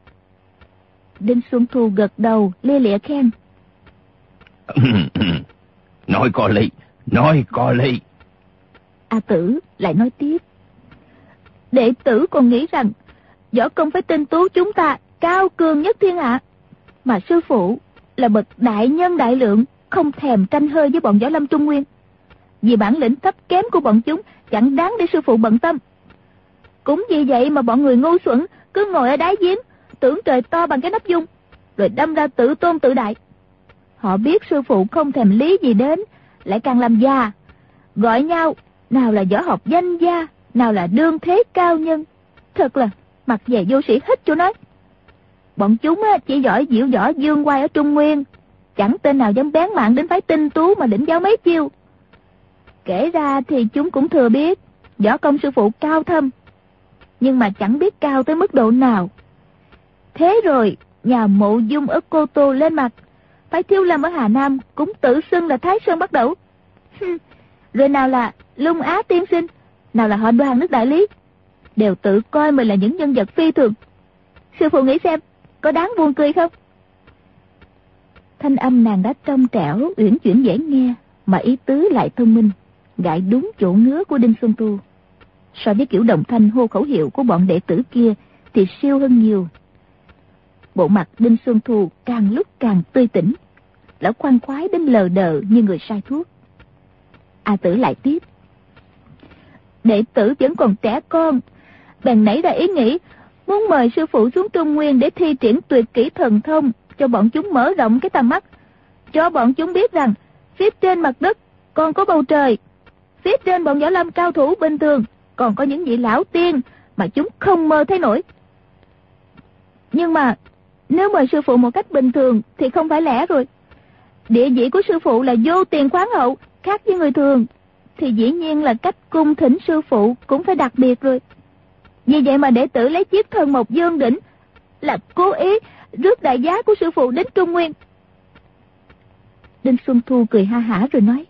Đinh Xuân Thu gật đầu lia lịa khen: nói có lý. A Tử lại nói tiếp: đệ tử còn nghĩ rằng võ công phải tinh tú chúng ta cao cường nhất thiên hạ, mà sư phụ là bậc đại nhân đại lượng, không thèm tranh hơi với bọn võ lâm Trung Nguyên. Vì bản lĩnh thấp kém của bọn chúng chẳng đáng để sư phụ bận tâm. Cũng vì vậy mà bọn người ngu xuẩn cứ ngồi ở đáy giếng, tưởng trời to bằng cái nắp dung, rồi đâm ra tự tôn tự đại. Họ biết sư phụ không thèm lý gì đến, lại càng làm già, gọi nhau nào là võ học danh gia, nào là đương thế cao nhân. Thật là mặt dày vô sĩ hết chỗ nói. Bọn chúng chỉ giỏi diễu võ dương oai ở Trung Nguyên, chẳng tên nào dám bén mạng đến phái tinh tú mà đỉnh giáo mấy chiêu. Kể ra thì chúng cũng thừa biết võ công sư phụ cao thâm, nhưng mà chẳng biết cao tới mức độ nào. Thế rồi nhà Mộ Dung ở Cô Tô lên mặt, phái Thiếu Lâm ở Hà Nam cũng tự xưng là Thái Sơn bắt đầu. Rồi nào là Lung Á tiên sinh, nào là họ Đoàn nước Đại Lý, đều tự coi mình là những nhân vật phi thường. Sư phụ nghĩ xem có đáng buồn cười không? thanh âm nàng đã trong trẻo, uyển chuyển dễ nghe, mà ý tứ lại thông minh, gãi đúng chỗ ngứa của Đinh Xuân Thu. So với kiểu đồng thanh hô khẩu hiệu của bọn đệ tử kia thì siêu hơn nhiều. Bộ mặt Đinh Xuân Thu càng lúc càng tươi tỉnh, lão khoan khoái đến lờ đờ như người sai thuốc. A Tử lại tiếp: đệ tử vẫn còn trẻ con, bèn nảy ra ý nghĩ muốn mời sư phụ xuống Trung Nguyên để thi triển tuyệt kỹ thần thông, cho bọn chúng mở rộng cái tầm mắt, cho bọn chúng biết rằng phía trên mặt đất còn có bầu trời, phía trên bọn võ lâm cao thủ bình thường còn có những vị lão tiên mà chúng không mơ thấy nổi. Nhưng mà nếu mời sư phụ một cách bình thường thì không phải lẽ rồi. Địa vị của sư phụ là vô tiền khoáng hậu, khác với người thường, thì dĩ nhiên là cách cung thỉnh sư phụ cũng phải đặc biệt rồi. Vì vậy mà đệ tử lấy chiếc thần mộc dương đỉnh là cố ý rước đại giá của sư phụ đến Trung Nguyên. Đinh Xuân Thu cười ha hả rồi nói: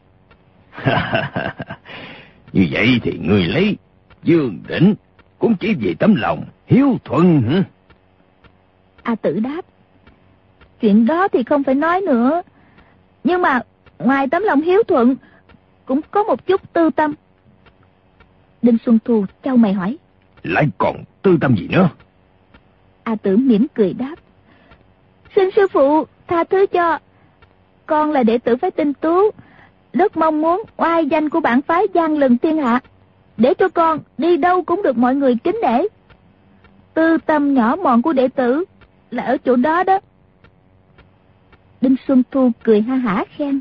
như vậy thì người lấy dương đỉnh cũng chỉ vì tấm lòng hiếu thuận hả? A Tử đáp: chuyện đó thì không phải nói nữa, nhưng mà ngoài tấm lòng hiếu thuận cũng có một chút tư tâm. Đinh Xuân Thu chau mày hỏi: lại còn tư tâm gì nữa? A Tử mỉm cười đáp: xin sư phụ tha thứ cho, con là đệ tử phái Tinh Tú, rất mong muốn oai danh của bản phái vang lừng thiên hạ, để cho con đi đâu cũng được mọi người kính nể. Tư tâm nhỏ mọn của đệ tử là ở chỗ đó đó. Đinh Xuân Thu cười ha hả khen: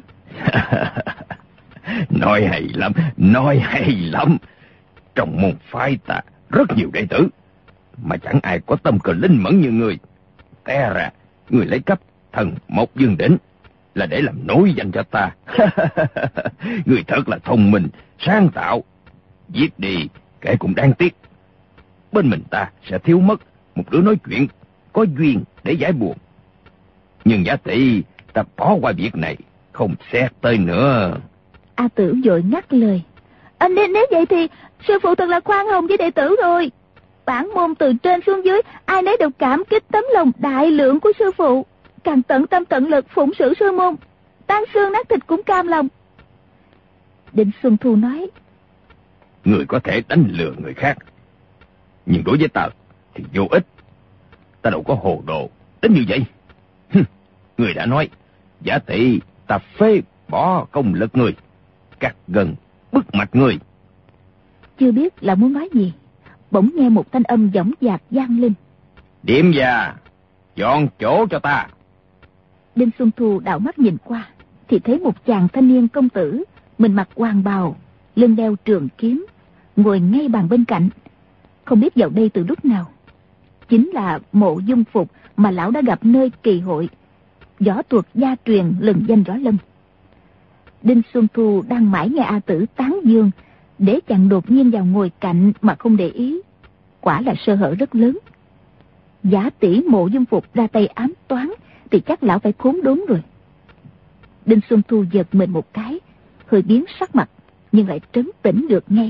nói hay lắm, nói hay lắm. Trong môn phái ta rất nhiều đệ tử, mà chẳng ai có tâm cơ linh mẫn như người. Té ra người lấy cấp thần mộc dương đỉnh là để làm nổi danh cho ta. Người thật là thông minh, sáng tạo. Giết đi kẻ cũng đáng tiếc. Bên mình ta sẽ thiếu mất một đứa nói chuyện có duyên để giải buồn. Nhưng Giả Tỷ ta bỏ qua việc này, không xét tới nữa. A Tử vội ngắt lời: nếu vậy thì sư phụ thật là khoan hồng với đệ tử rồi. Bản môn từ trên xuống dưới ai nấy đều cảm kích tấm lòng đại lượng của sư phụ, càng tận tâm tận lực phụng sự sư môn, tan xương nát thịt cũng cam lòng. Đinh Xuân Thu nói: người có thể đánh lừa người khác, nhưng đối với ta thì vô ích. Ta đâu có hồ đồ đến như vậy. Người đã nói Giả Tỷ ta phê bỏ công lực người, cắt gần bức mạch người. Chưa biết là muốn nói gì, bỗng nghe một thanh âm dõng dạc vang lên: Điềm già, dọn chỗ cho ta. Đinh Xuân Thu đảo mắt nhìn qua, thì thấy một chàng thanh niên công tử, mình mặc hoàng bào, lưng đeo trường kiếm, ngồi ngay bàn bên cạnh. Không biết vào đây từ lúc nào. Chính là Mộ Dung Phục mà lão đã gặp nơi kỳ hội, võ thuật gia truyền lừng danh võ lâm. Đinh Xuân Thu đang mãi nghe A Tử tán dương, để chàng đột nhiên vào ngồi cạnh mà không để ý, quả là sơ hở rất lớn. Giả tỷ Mộ Dung Phục ra tay ám toán thì chắc lão phải khốn đốn rồi. Đinh Xuân Thu giật mình một cái, hơi biến sắc mặt, nhưng lại trấn tĩnh được ngay.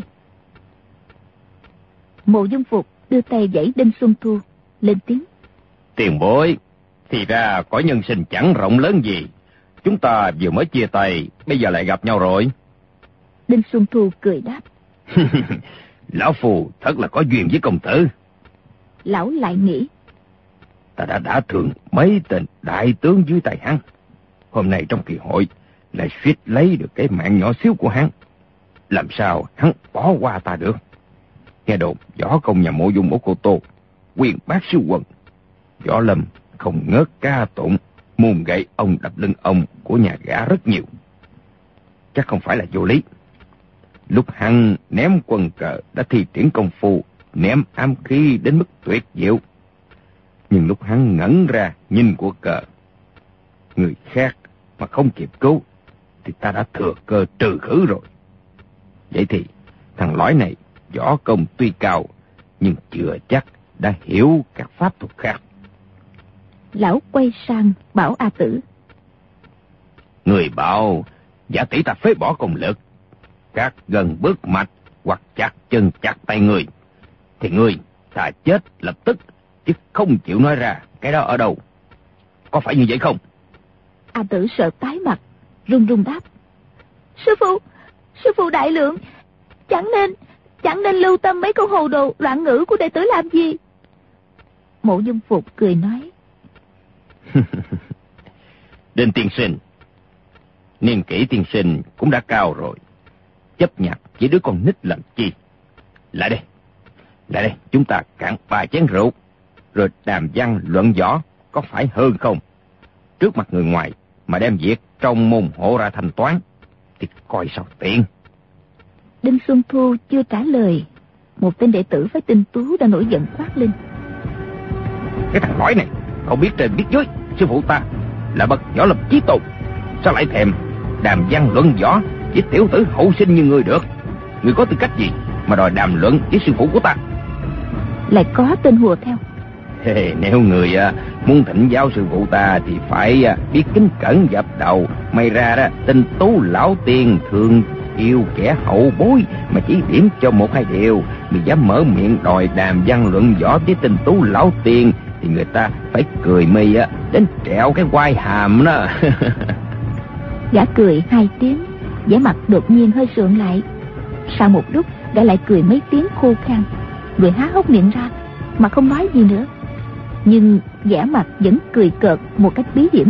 Mộ Dung Phục đưa tay vẫy Đinh Xuân Thu, lên tiếng: Tiền bối, thì ra cõi nhân sinh chẳng rộng lớn gì. Chúng ta vừa mới chia tay, bây giờ lại gặp nhau rồi. Đinh Xuân Thu cười đáp: Lão phù thật là có duyên với công tử. Lão lại nghĩ: Ta đã thương mấy tên đại tướng dưới tay hắn, hôm nay trong kỳ hội lại suýt lấy được cái mạng nhỏ xíu của hắn. Làm sao hắn bỏ qua ta được? Nghe đồn võ công nhà Mộ Dung ở Cô Tô, quyền bác siêu quần, võ lâm không ngớt ca tụng môn gậy ông đập lưng ông của nhà gã rất nhiều. Chắc không phải là vô lý. Lúc hắn ném quân cờ đã thi triển công phu ném ám khí đến mức tuyệt diệu, nhưng lúc hắn ngẩn ra nhìn của cờ, người khác mà không kịp cứu thì ta đã thừa cơ trừ khử rồi. Vậy thì thằng lõi này võ công tuy cao, nhưng chưa chắc đã hiểu các pháp thuật khác. Lão quay sang bảo A Tử: Người bảo Giả tỷ ta phế bỏ công lực, cắt gần bước mạch hoặc chặt chân chặt tay người, thì người ta chết lập tức, chứ không chịu nói ra cái đó ở đâu. Có phải như vậy không? A Tử sợ tái mặt, run run đáp: Sư phụ đại lượng, chẳng nên lưu tâm mấy câu hồ đồ loạn ngữ của đệ tử làm gì. Mộ Dung Phục cười nói: Đinh tiên sinh, niên kỷ tiên sinh cũng đã cao rồi, chấp nhặt với đứa con nít làm chi. Lại đây, chúng ta cạn 3 chén rượu, rồi đàm văn luận võ, có phải hơn không? Trước mặt người ngoài mà đem việc trong môn hộ ra thanh toán, thì coi sao tiện. Đinh Xuân Thu chưa trả lời, một tên đệ tử phái Tinh Tú đã nổi giận quát lên: Cái thằng lõi này, không biết trên biết dưới, sư phụ ta là bậc võ lâm chí tôn, sao lại thèm đàm văn luận võ với tiểu tử hậu sinh như ngươi được? Ngươi có tư cách gì mà đòi đàm luận với sư phụ của ta? Lại có tên hùa theo: Nếu người muốn thỉnh giáo sư phụ ta thì phải biết kính cẩn dập đầu. May ra đó, Tinh Tú lão tiên thường yêu kẻ hậu bối, mà chỉ điểm cho 1-2 điều. Người dám mở miệng đòi đàm văn luận võ với Tinh Tú lão tiên thì người ta phải cười mi đến trẹo cái quai hàm đó. Gã cười 2 tiếng, vẻ mặt đột nhiên hơi sượng lại. Sau một lúc gã lại cười mấy tiếng khô khan, rồi há hốc miệng ra mà không nói gì nữa, nhưng vẻ mặt vẫn cười cợt một cách bí hiểm.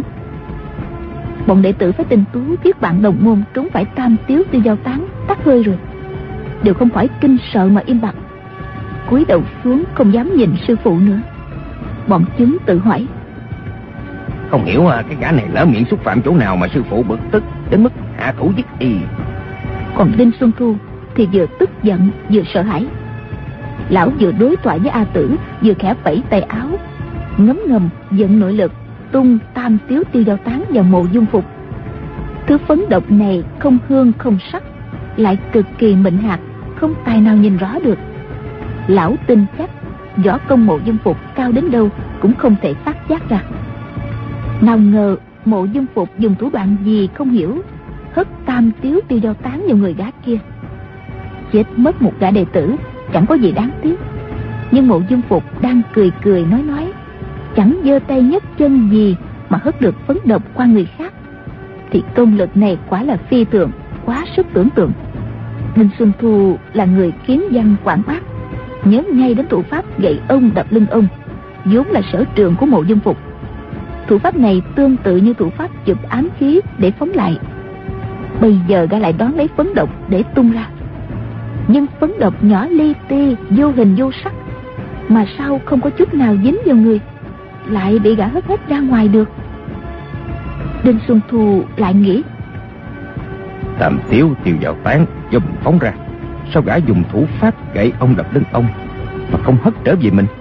Bọn đệ tử phái Tinh Tú biết bạn đồng môn trúng phải tam tiếu tiêu giao tán tắt hơi rồi, đều không khỏi kinh sợ mà im bặt, cúi đầu xuống không dám nhìn sư phụ nữa. Bọn chúng tự hỏi: Không hiểu cái gã này lỡ miệng xúc phạm chỗ nào mà sư phụ bực tức đến mức hạ thủ giết y. Còn Đinh Xuân Thu thì vừa tức giận vừa sợ hãi. Lão vừa đối thoại với A Tử, vừa khẽ vẫy tay áo, ngấm ngầm giận nội lực tung tam tiếu tiêu giao tán vào Mộ Dung Phục. Thứ phấn độc này không hương không sắc, lại cực kỳ mịn hạt, không tài nào nhìn rõ được. Lão tin chắc võ công Mộ Dung Phục cao đến đâu cũng không thể phát giác ra. Nào ngờ Mộ Dung Phục dùng thủ đoạn gì không hiểu, hất tam tiếu tiêu giao tán vào người gã kia. Chết mất một gã đệ tử chẳng có gì đáng tiếc, nhưng Mộ Dung Phục đang cười nói, chẳng giơ tay nhấc chân gì mà hất được phấn độc qua người khác, thì công lực này quả là phi thường, quá sức tưởng tượng. Đinh Xuân Thu là người kiến văn quảng bác, nhớ ngay đến thủ pháp gậy ông đập lưng ông, vốn là sở trường của Mộ Dung Phục. Thủ pháp này tương tự như thủ pháp chụp ám khí để phóng lại. Bây giờ gã lại đón lấy phấn độc để tung ra, nhưng phấn độc nhỏ li ti, vô hình vô sắc, mà sao không có chút nào dính vào người, lại bị gã hất hết ra ngoài được. Đinh Xuân Thu lại nghĩ: Tam tiếu tiêu giao tán do mình phóng ra, sao gã dùng thủ pháp gậy ông đập lưng ông mà không hất trở về mình?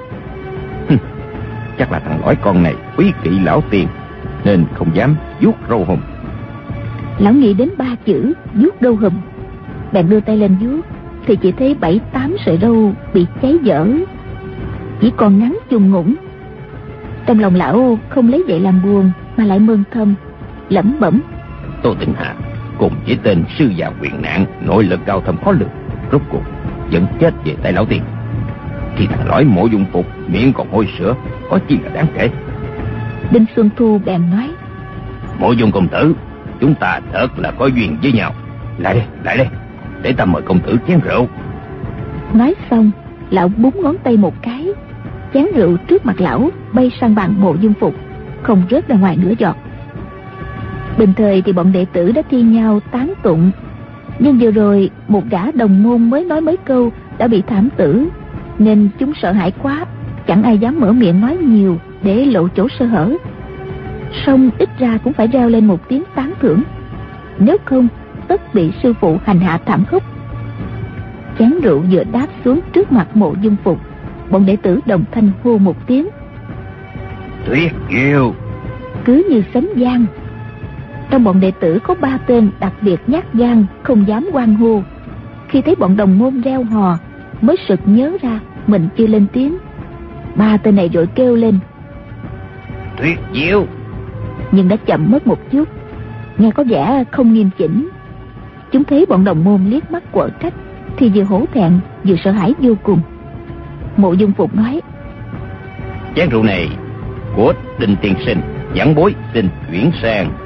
Chắc là thằng lõi con này quý kỵ lão tiền nên không dám vuốt râu hùm. Lão nghĩ đến 3 chữ vuốt râu hùm, bèn đưa tay lên vuốt thì chỉ thấy 7-8 sợi râu bị cháy dở, chỉ còn ngắn chùng ngủng. Trong lòng lão không lấy vậy làm buồn, mà lại mừng thầm, lẩm bẩm: Tô Tịnh Hà cùng với tên sư già quyền nạn nội lực cao thâm khó lường, rốt cuộc vẫn chết về tay lão tiền. Khi thằng lõi Mộ Dung Phục miệng còn hôi sữa, có chi là đáng kể. Đinh Xuân Thu bèn nói: Mộ Dung công tử, chúng ta thật là có duyên với nhau. Lại đây, để ta mời công tử chén rượu. Nói xong, lão búng ngón tay một cái, chén rượu trước mặt lão bay sang bàn Mộ Dung Phục, không rớt ra ngoài nửa giọt. Bình thời thì bọn đệ tử đã thi nhau tán tụng, nhưng vừa rồi một gã đồng môn mới nói mấy câu đã bị thảm tử, nên chúng sợ hãi quá, chẳng ai dám mở miệng nói nhiều để lộ chỗ sơ hở. Song ít ra cũng phải reo lên một tiếng tán thưởng, nếu không tất bị sư phụ hành hạ thảm khốc. Chén rượu vừa đáp xuống trước mặt Mộ Dung Phục, bọn đệ tử đồng thanh hô một tiếng: Tuyệt diệu! Cứ như sấm vang. Trong bọn đệ tử có 3 tên đặc biệt nhát gan, không dám hoan hô. Khi thấy bọn đồng môn reo hò, mới sực nhớ ra mình chưa lên tiếng. 3 tên này vội kêu lên: Tuyệt diệu! Nhưng đã chậm mất một chút, nghe có vẻ không nghiêm chỉnh. Chúng thấy bọn đồng môn liếc mắt quở trách thì vừa hổ thẹn vừa sợ hãi vô cùng. Mộ Dung Phục nói: Chén rượu này của Đinh tiên sinh, giảng bối xin chuyển sang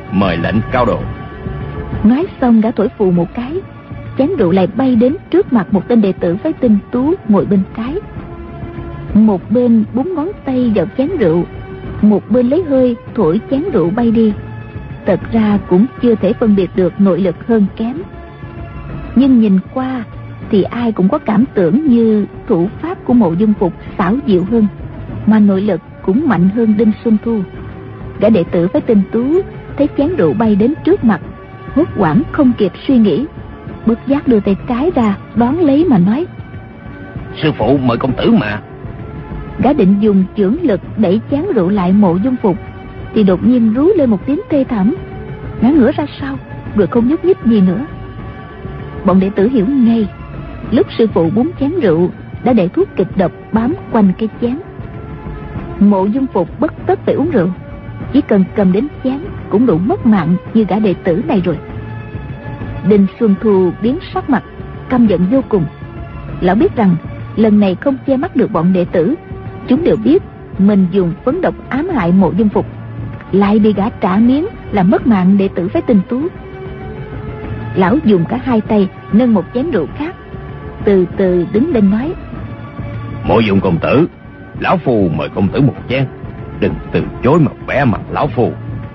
mời lệnh cao độ. Nói xong gã thổi phù một cái, chén rượu lại bay đến trước mặt một tên đệ tử phái tinh tú ngồi bên trái. Một bên búng ngón tay vào chén rượu, một bên lấy hơi thổi chén rượu bay đi. Thật ra cũng chưa thể phân biệt được nội lực hơn kém, nhưng nhìn qua thì ai cũng có cảm tưởng như thủ pháp của Mộ Dung Phục xảo diệu hơn, mà nội lực cũng mạnh hơn Đinh Xuân Thu. Gã đệ tử với tinh tú thấy chén rượu bay đến trước mặt, hốt hoảng không kịp suy nghĩ, bất giác đưa tay trái ra đón lấy mà nói: Sư phụ mời công tử mà. Gã định dùng chưởng lực đẩy chén rượu lại Mộ Dung Phục thì đột nhiên rú lên một tiếng thê thảm, ngã ngửa ra sau rồi không nhúc nhích gì nữa. Bọn đệ tử hiểu ngay, lúc sư phụ búng chén rượu đã để thuốc kịch độc bám quanh cái chén. Mộ Dung Phục bất tất phải uống rượu, chỉ cần cầm đến chén cũng đủ mất mạng như gã đệ tử này rồi. Đinh Xuân Thu biến sắc mặt, căm giận vô cùng. Lão biết rằng lần này không che mắt được bọn đệ tử, chúng đều biết mình dùng phấn độc ám hại Mộ Dung Phục, lại bị gã trả miếng làm mất mạng đệ tử phái tinh tú. Lão dùng cả hai tay nâng một chén rượu khác, từ từ đứng lên nói: Mộ Dung công tử, lão phu mời công tử một chén, đừng từ chối mà bẻ mặt lão phu.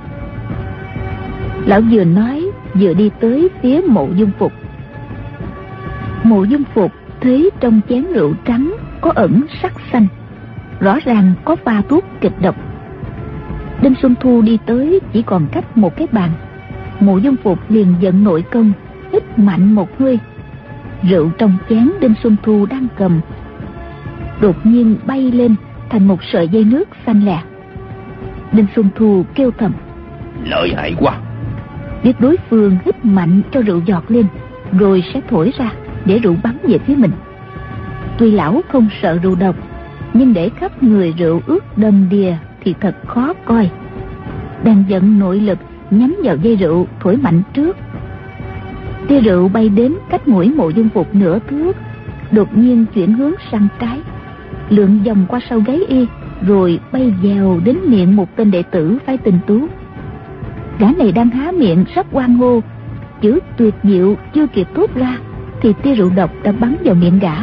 Lão vừa nói vừa đi tới phía Mộ Dung Phục. Mộ Dung Phục thấy trong chén rượu trắng có ẩn sắc xanh, rõ ràng có pha thuốc kịch độc. Đinh Xuân Thu đi tới chỉ còn cách một cái bàn. Mộ Dung Phục liền giận nội công, hít mạnh một hơi. Rượu trong chén Đinh Xuân Thu đang cầm đột nhiên bay lên thành một sợi dây nước xanh lè. Đinh Xuân Thu kêu thầm: Lợi hại quá. Biết đối phương hít mạnh cho rượu giọt lên rồi sẽ thổi ra để rượu bắn về phía mình. Tuy lão không sợ rượu độc, nhưng để khắp người rượu ướt đầm đìa thì thật khó coi. Đang giận nội lực nhắm vào dây rượu thổi mạnh trước. Tia rượu bay đến cách mũi Mộ Dung Phục nửa thước, đột nhiên chuyển hướng sang trái, lượn vòng qua sau gáy y, rồi bay dèo đến miệng một tên đệ tử phái tinh tú. Gã này đang há miệng sắp oan hô, chữ tuyệt diệu chưa kịp thốt ra thì tia rượu độc đã bắn vào miệng gã,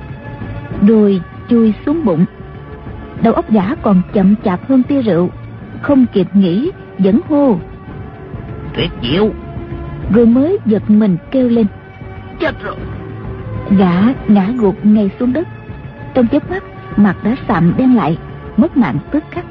rồi chui xuống bụng. Đầu óc gã còn chậm chạp hơn tia rượu, không kịp nghĩ vẫn hô: Tuyệt diệu! Rồi mới giật mình kêu lên: Chết rồi! Gã ngã gục ngay xuống đất, trong chớp mắt mặt đã sạm đen lại, mất mạng tức khắc.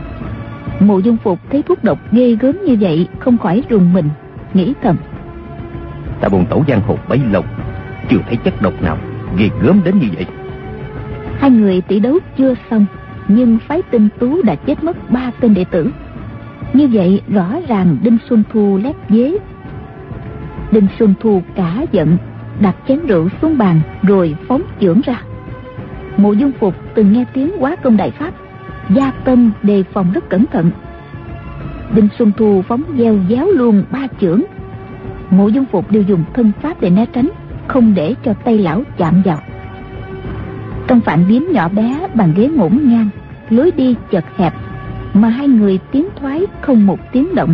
Mộ Dung Phục thấy thuốc độc ghê gớm như vậy không khỏi rùng mình, nghĩ thầm: Ta buồn tẩu giang hồ bấy lâu, chưa thấy chất độc nào ghê gớm đến như vậy. Hai người tỷ đấu chưa xong, nhưng phái tinh tú đã chết mất 3 tên đệ tử. Như vậy rõ ràng Đinh Xuân Thu lép vế. Đinh Xuân Thu cả giận, đặt chén rượu xuống bàn rồi phóng chưởng ra. Mộ Dung Phục từng nghe tiếng Hóa Công Đại Pháp, gia tâm đề phòng rất cẩn thận. Đinh Xuân Thu phóng gieo giáo luôn 3 chưởng. Mộ Dung Phục đều dùng thân pháp để né tránh, không để cho tay lão chạm vào. Trong phạm điếm nhỏ bé, bàn ghế ngổn ngang, lối đi chật hẹp, mà hai người tiến thoái không một tiếng động.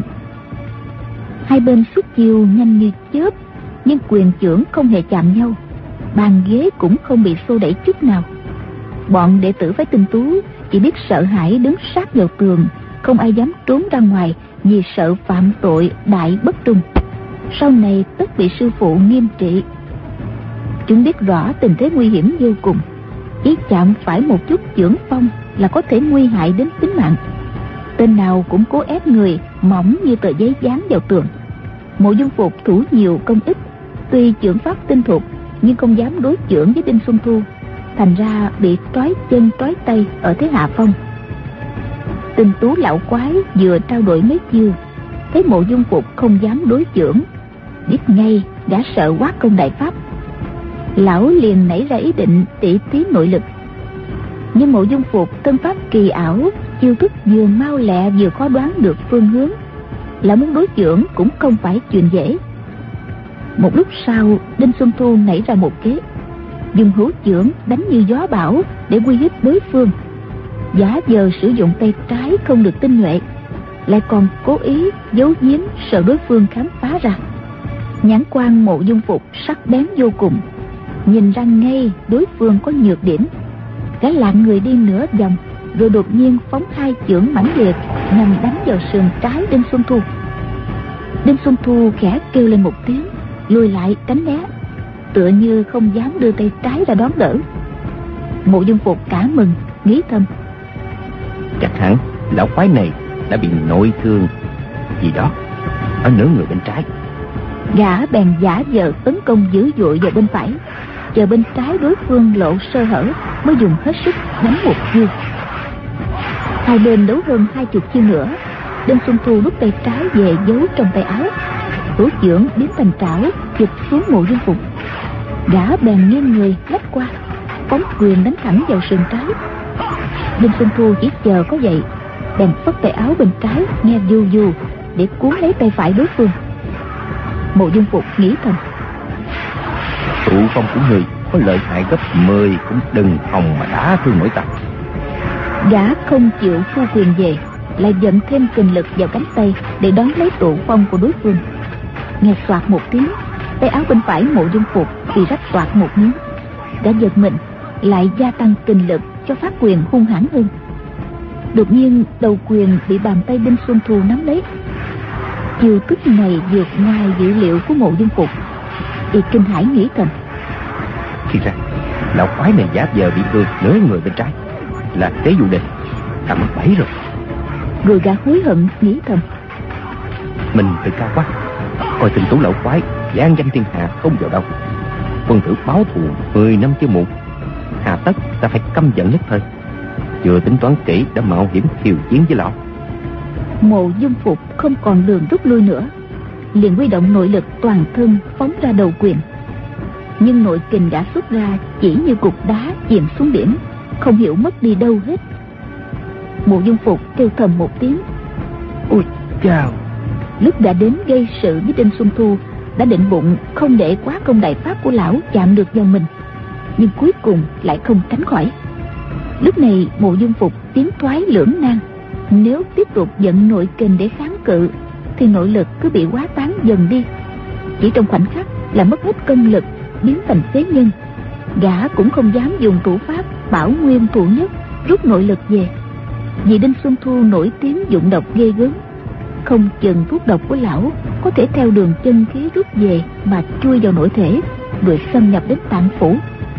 Hai bên xuất chiêu nhanh như chớp, nhưng quyền chưởng không hề chạm nhau, bàn ghế cũng không bị xô đẩy chút nào. Bọn đệ tử phái tinh tú chỉ biết sợ hãi đứng sát vào tường, không ai dám trốn ra ngoài vì sợ phạm tội đại bất trung, sau này tất bị sư phụ nghiêm trị. Chúng biết rõ tình thế nguy hiểm vô cùng, ý chạm phải một chút chưởng phong là có thể nguy hại đến tính mạng. Tên nào cũng cố ép người mỏng như tờ giấy dán vào tường. Mộ Dung Phục thủ nhiều công ít, tuy chưởng pháp tinh thục nhưng không dám đối chưởng với Đinh Xuân Thu, thành ra bị trói chân trói tay ở thế hạ phong. Tinh tú lão quái vừa trao đổi mấy chiêu, thấy Mộ Dung Phục không dám đối chưởng, biết ngay đã sợ Hóa Công Đại Pháp. Lão liền nảy ra ý định tỉ thí nội lực, nhưng Mộ Dung Phục thân pháp kỳ ảo, chiêu thức vừa mau lẹ vừa khó đoán được phương hướng, lão muốn đối chưởng cũng không phải chuyện dễ. Một lúc sau, Đinh Xuân Thu nảy ra một kế, dùng hữu chưởng đánh như gió bão để uy hiếp đối phương, giả vờ sử dụng tay trái không được tinh nhuệ, lại còn cố ý giấu giếm sợ đối phương khám phá ra. Nhãn quan Mộ Dung Phục sắc bén vô cùng, nhìn ra ngay đối phương có nhược điểm. Gã lạng người đi nửa vòng, rồi đột nhiên phóng hai chưởng mãnh liệt nhằm đánh vào sườn trái Đinh Xuân Thu. Đinh Xuân Thu khẽ kêu lên một tiếng, lùi lại tránh né, tựa như không dám đưa tay trái ra đón đỡ. Mộ Dung Phục cả mừng, nghĩ thầm: chắc hẳn lão quái này đã bị nội thương gì đó ở nửa người bên trái. Gã bèn giả vờ tấn công dữ dội vào bên phải, chờ bên trái đối phương lộ sơ hở mới dùng hết sức đánh một chiêu. Hai bên đấu hơn 20 chiêu nữa, Đinh Xuân Thu rút tay trái về giấu trong tay áo, hữu chưởng biến thành trảo chụp xuống Mộ Dung Phục. Gã bèn nghiêng người lách qua, phóng quyền đánh thẳng vào sườn trái. Đinh Xuân Thu chỉ chờ có vậy, bèn phất tay áo bên trái nghe du du để cuốn lấy tay phải đối phương. Mộ Dung Phục nghĩ thầm: tụ phong của người có lợi hại gấp 10 cũng đừng hòng mà đá thương nổi ta. Gã không chịu thu quyền về, lại dẫn thêm kình lực vào cánh tay để đón lấy tụ phong của đối phương. Nghe xoạt một tiếng, tay áo bên phải Mộ Dung Phục bị rách toạc một miếng. Gã giật mình, lại gia tăng kình lực cho phát quyền hung hãn hơn. Đột nhiên đầu quyền bị bàn tay Đinh Xuân Thu nắm lấy. Chiêu thức này vượt ngoài dữ liệu của Mộ Dung Phục. Y kinh hãi nghĩ thầm: thì ra lão quái này giả vờ bị thương nửa người bên trái, là Tế Du Địch, ta mất bẫy rồi. Rồi gã hối hận nghĩ thầm: mình tự cao quá, coi tình tú lão quái gian danh thiên hạ không vào đâu. Quân tử báo thù 10 năm chưa muộn, hà tất ta phải căm giận nhất thời. Chưa tính toán kỹ đã mạo hiểm khiêu chiến với lão. Mộ Dung Phục không còn đường rút lui nữa, liền huy động nội lực toàn thân phóng ra đầu quyền. Nhưng nội kình đã xuất ra chỉ như cục đá chìm xuống biển, không hiểu mất đi đâu hết. Mộ Dung Phục kêu thầm một tiếng: ôi chao! Lúc đã đến gây sự với Đinh Xuân Thu, đã định bụng không để quá công đại pháp của lão chạm được vào mình, nhưng cuối cùng lại không tránh khỏi. Lúc này Mộ Dung Phục tiến thoái lưỡng nan. Nếu tiếp tục vận nội kình để kháng cự thì nội lực cứ bị quá tán dần đi, chỉ trong khoảnh khắc là mất hết công lực, biến thành phế nhân. Gã cũng không dám dùng thủ pháp bảo nguyên thủ nhất rút nội lực về, vì Đinh Xuân Thu nổi tiếng dụng độc ghê gớm, không chừng thuốc độc của lão có thể theo đường chân khí rút về mà chui vào nội thể, rồi xâm nhập đến tạng phủ.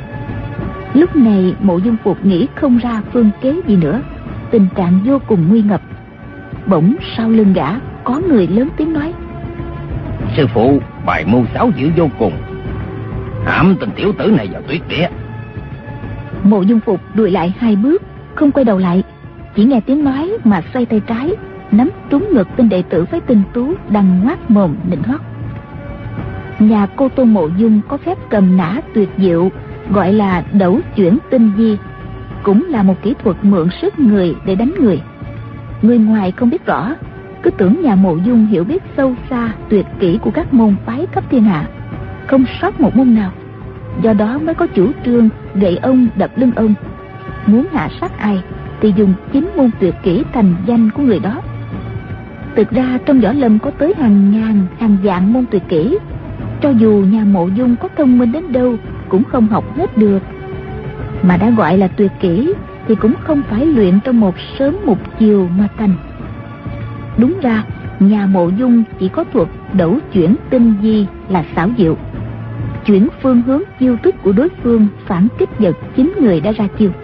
Lúc này Mộ Dung Phục nghĩ không ra phương kế gì nữa, tình trạng vô cùng nguy ngập. Bỗng sau lưng gã có người lớn tiếng nói: sư phụ bài mưu xảo dữ vô cùng, hãm tình tiểu tử này vào tuyệt địa. Mộ Dung Phục lùi lại 2 bước, không quay đầu lại, chỉ nghe tiếng nói mà xoay tay trái nắm trúng ngực tên đệ tử phái Tinh Tú đang ngoác mồm nịnh hót. Nhà cô Tô Mộ Dung có phép cầm nã tuyệt diệu, gọi là đẩu chuyển tinh di, cũng là một kỹ thuật mượn sức người để đánh người. Người ngoài không biết rõ, cứ tưởng nhà Mộ Dung hiểu biết sâu xa tuyệt kỹ của các môn phái khắp thiên hạ, không sót một môn nào. Do đó mới có chủ trương gậy ông đập lưng ông, muốn hạ sát ai thì dùng chính môn tuyệt kỹ thành danh của người đó. Thực ra trong võ lâm có tới hàng ngàn hàng vạn môn tuyệt kỹ, cho dù nhà Mộ Dung có thông minh đến đâu cũng không học hết được. Mà đã gọi là tuyệt kỹ thì cũng không phải luyện trong một sớm một chiều mà thành. Đúng ra nhà Mộ Dung chỉ có thuật đẩu chuyển tinh di là xảo diệu, chuyển phương hướng chiêu thức của đối phương phản kích vào chính người đã ra chiêu.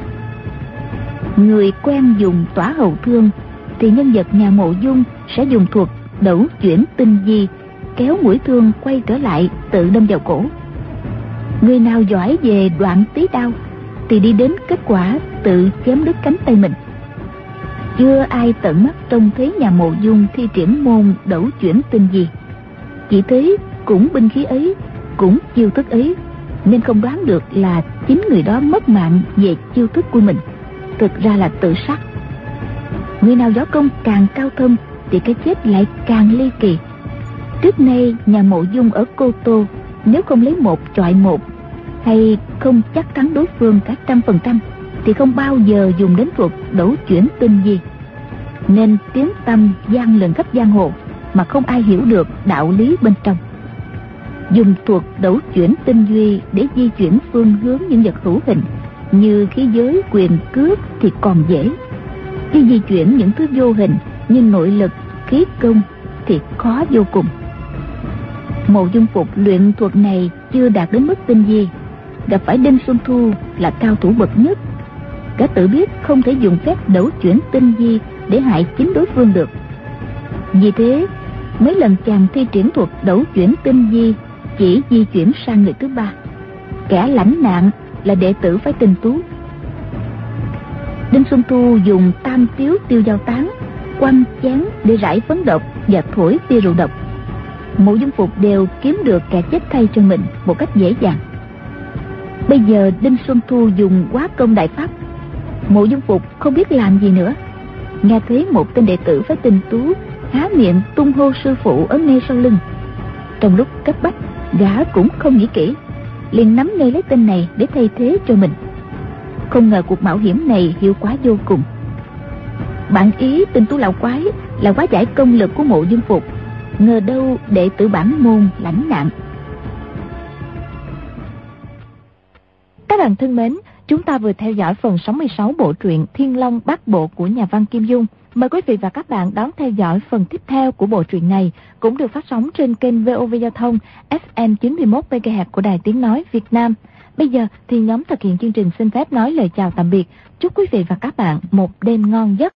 Người quen dùng tỏa hầu thương thì nhân vật nhà Mộ Dung sẽ dùng thuật đẩu chuyển tinh di, kéo mũi thương quay trở lại tự đâm vào cổ. Người nào giỏi về đoạn tí đao thì đi đến kết quả tự chém đứt cánh tay mình. Chưa ai tận mắt trông thấy nhà Mộ Dung thi triển môn đẩu chuyển tinh di. Chỉ thế cũng binh khí ấy, cũng chiêu thức ấy, nên không đoán được là chính người đó mất mạng về chiêu thức của mình, thực ra là tự sát. Người nào võ công càng cao thâm thì cái chết lại càng ly kỳ. Trước nay nhà Mộ Dung ở Cô Tô nếu không lấy một chọi một, hay không chắc thắng đối phương cả 100%, thì không bao giờ dùng đến thuật đẩu chuyển tinh di. nên tiếng tăm vang lên khắp giang hồ mà không ai hiểu được đạo lý bên trong. Dùng thuật đấu chuyển tinh duy để di chuyển phương hướng những vật hữu hình như khí giới, quyền cước thì còn dễ, khi di chuyển những thứ vô hình như nội lực, khí công thì khó vô cùng. Mộ Dung Phục luyện thuật này chưa đạt đến mức tinh vi, gặp phải Đinh Xuân Thu là cao thủ bậc nhất, cả tự biết không thể dùng phép đấu chuyển tinh vi để hại chính đối phương được. Vì thế mấy lần chàng thi triển thuật đấu chuyển tinh vi chỉ di chuyển sang người thứ ba, kẻ lãnh nạn là đệ tử phái Tinh Tú. Đinh Xuân Thu dùng tam tiếu tiêu dao tán, quăng chén để rải phấn độc và thổi tia rượu độc. Mộ Dung Phục đều kiếm được kẻ chết thay cho mình một cách dễ dàng. Bây giờ Đinh Xuân Thu dùng quá công đại pháp, Mộ Dung Phục không biết làm gì nữa. Nghe thấy một tên đệ tử phái Tinh Tú há miệng tung hô sư phụ ở ngay sau lưng. Trong lúc cấp bách, gã cũng không nghĩ kỹ, liền nắm ngay lấy tên này để thay thế cho mình. Không ngờ cuộc mạo hiểm này hiệu quả vô cùng. Bản ý Tinh Tú lão quái là hóa giải công lực của Mộ Dung Phục, ngờ đâu đệ tử bản môn lãnh nạn. Các bạn thân mến, chúng ta vừa theo dõi phần 66 bộ truyện Thiên Long Bát Bộ của nhà văn Kim Dung. Mời quý vị và các bạn đón theo dõi phần tiếp theo của bộ truyện này, cũng được phát sóng trên kênh VOV Giao thông FM 91 MHz của Đài Tiếng nói Việt Nam. Bây giờ thì nhóm thực hiện chương trình xin phép nói lời chào tạm biệt. Chúc quý vị và các bạn một đêm ngon giấc.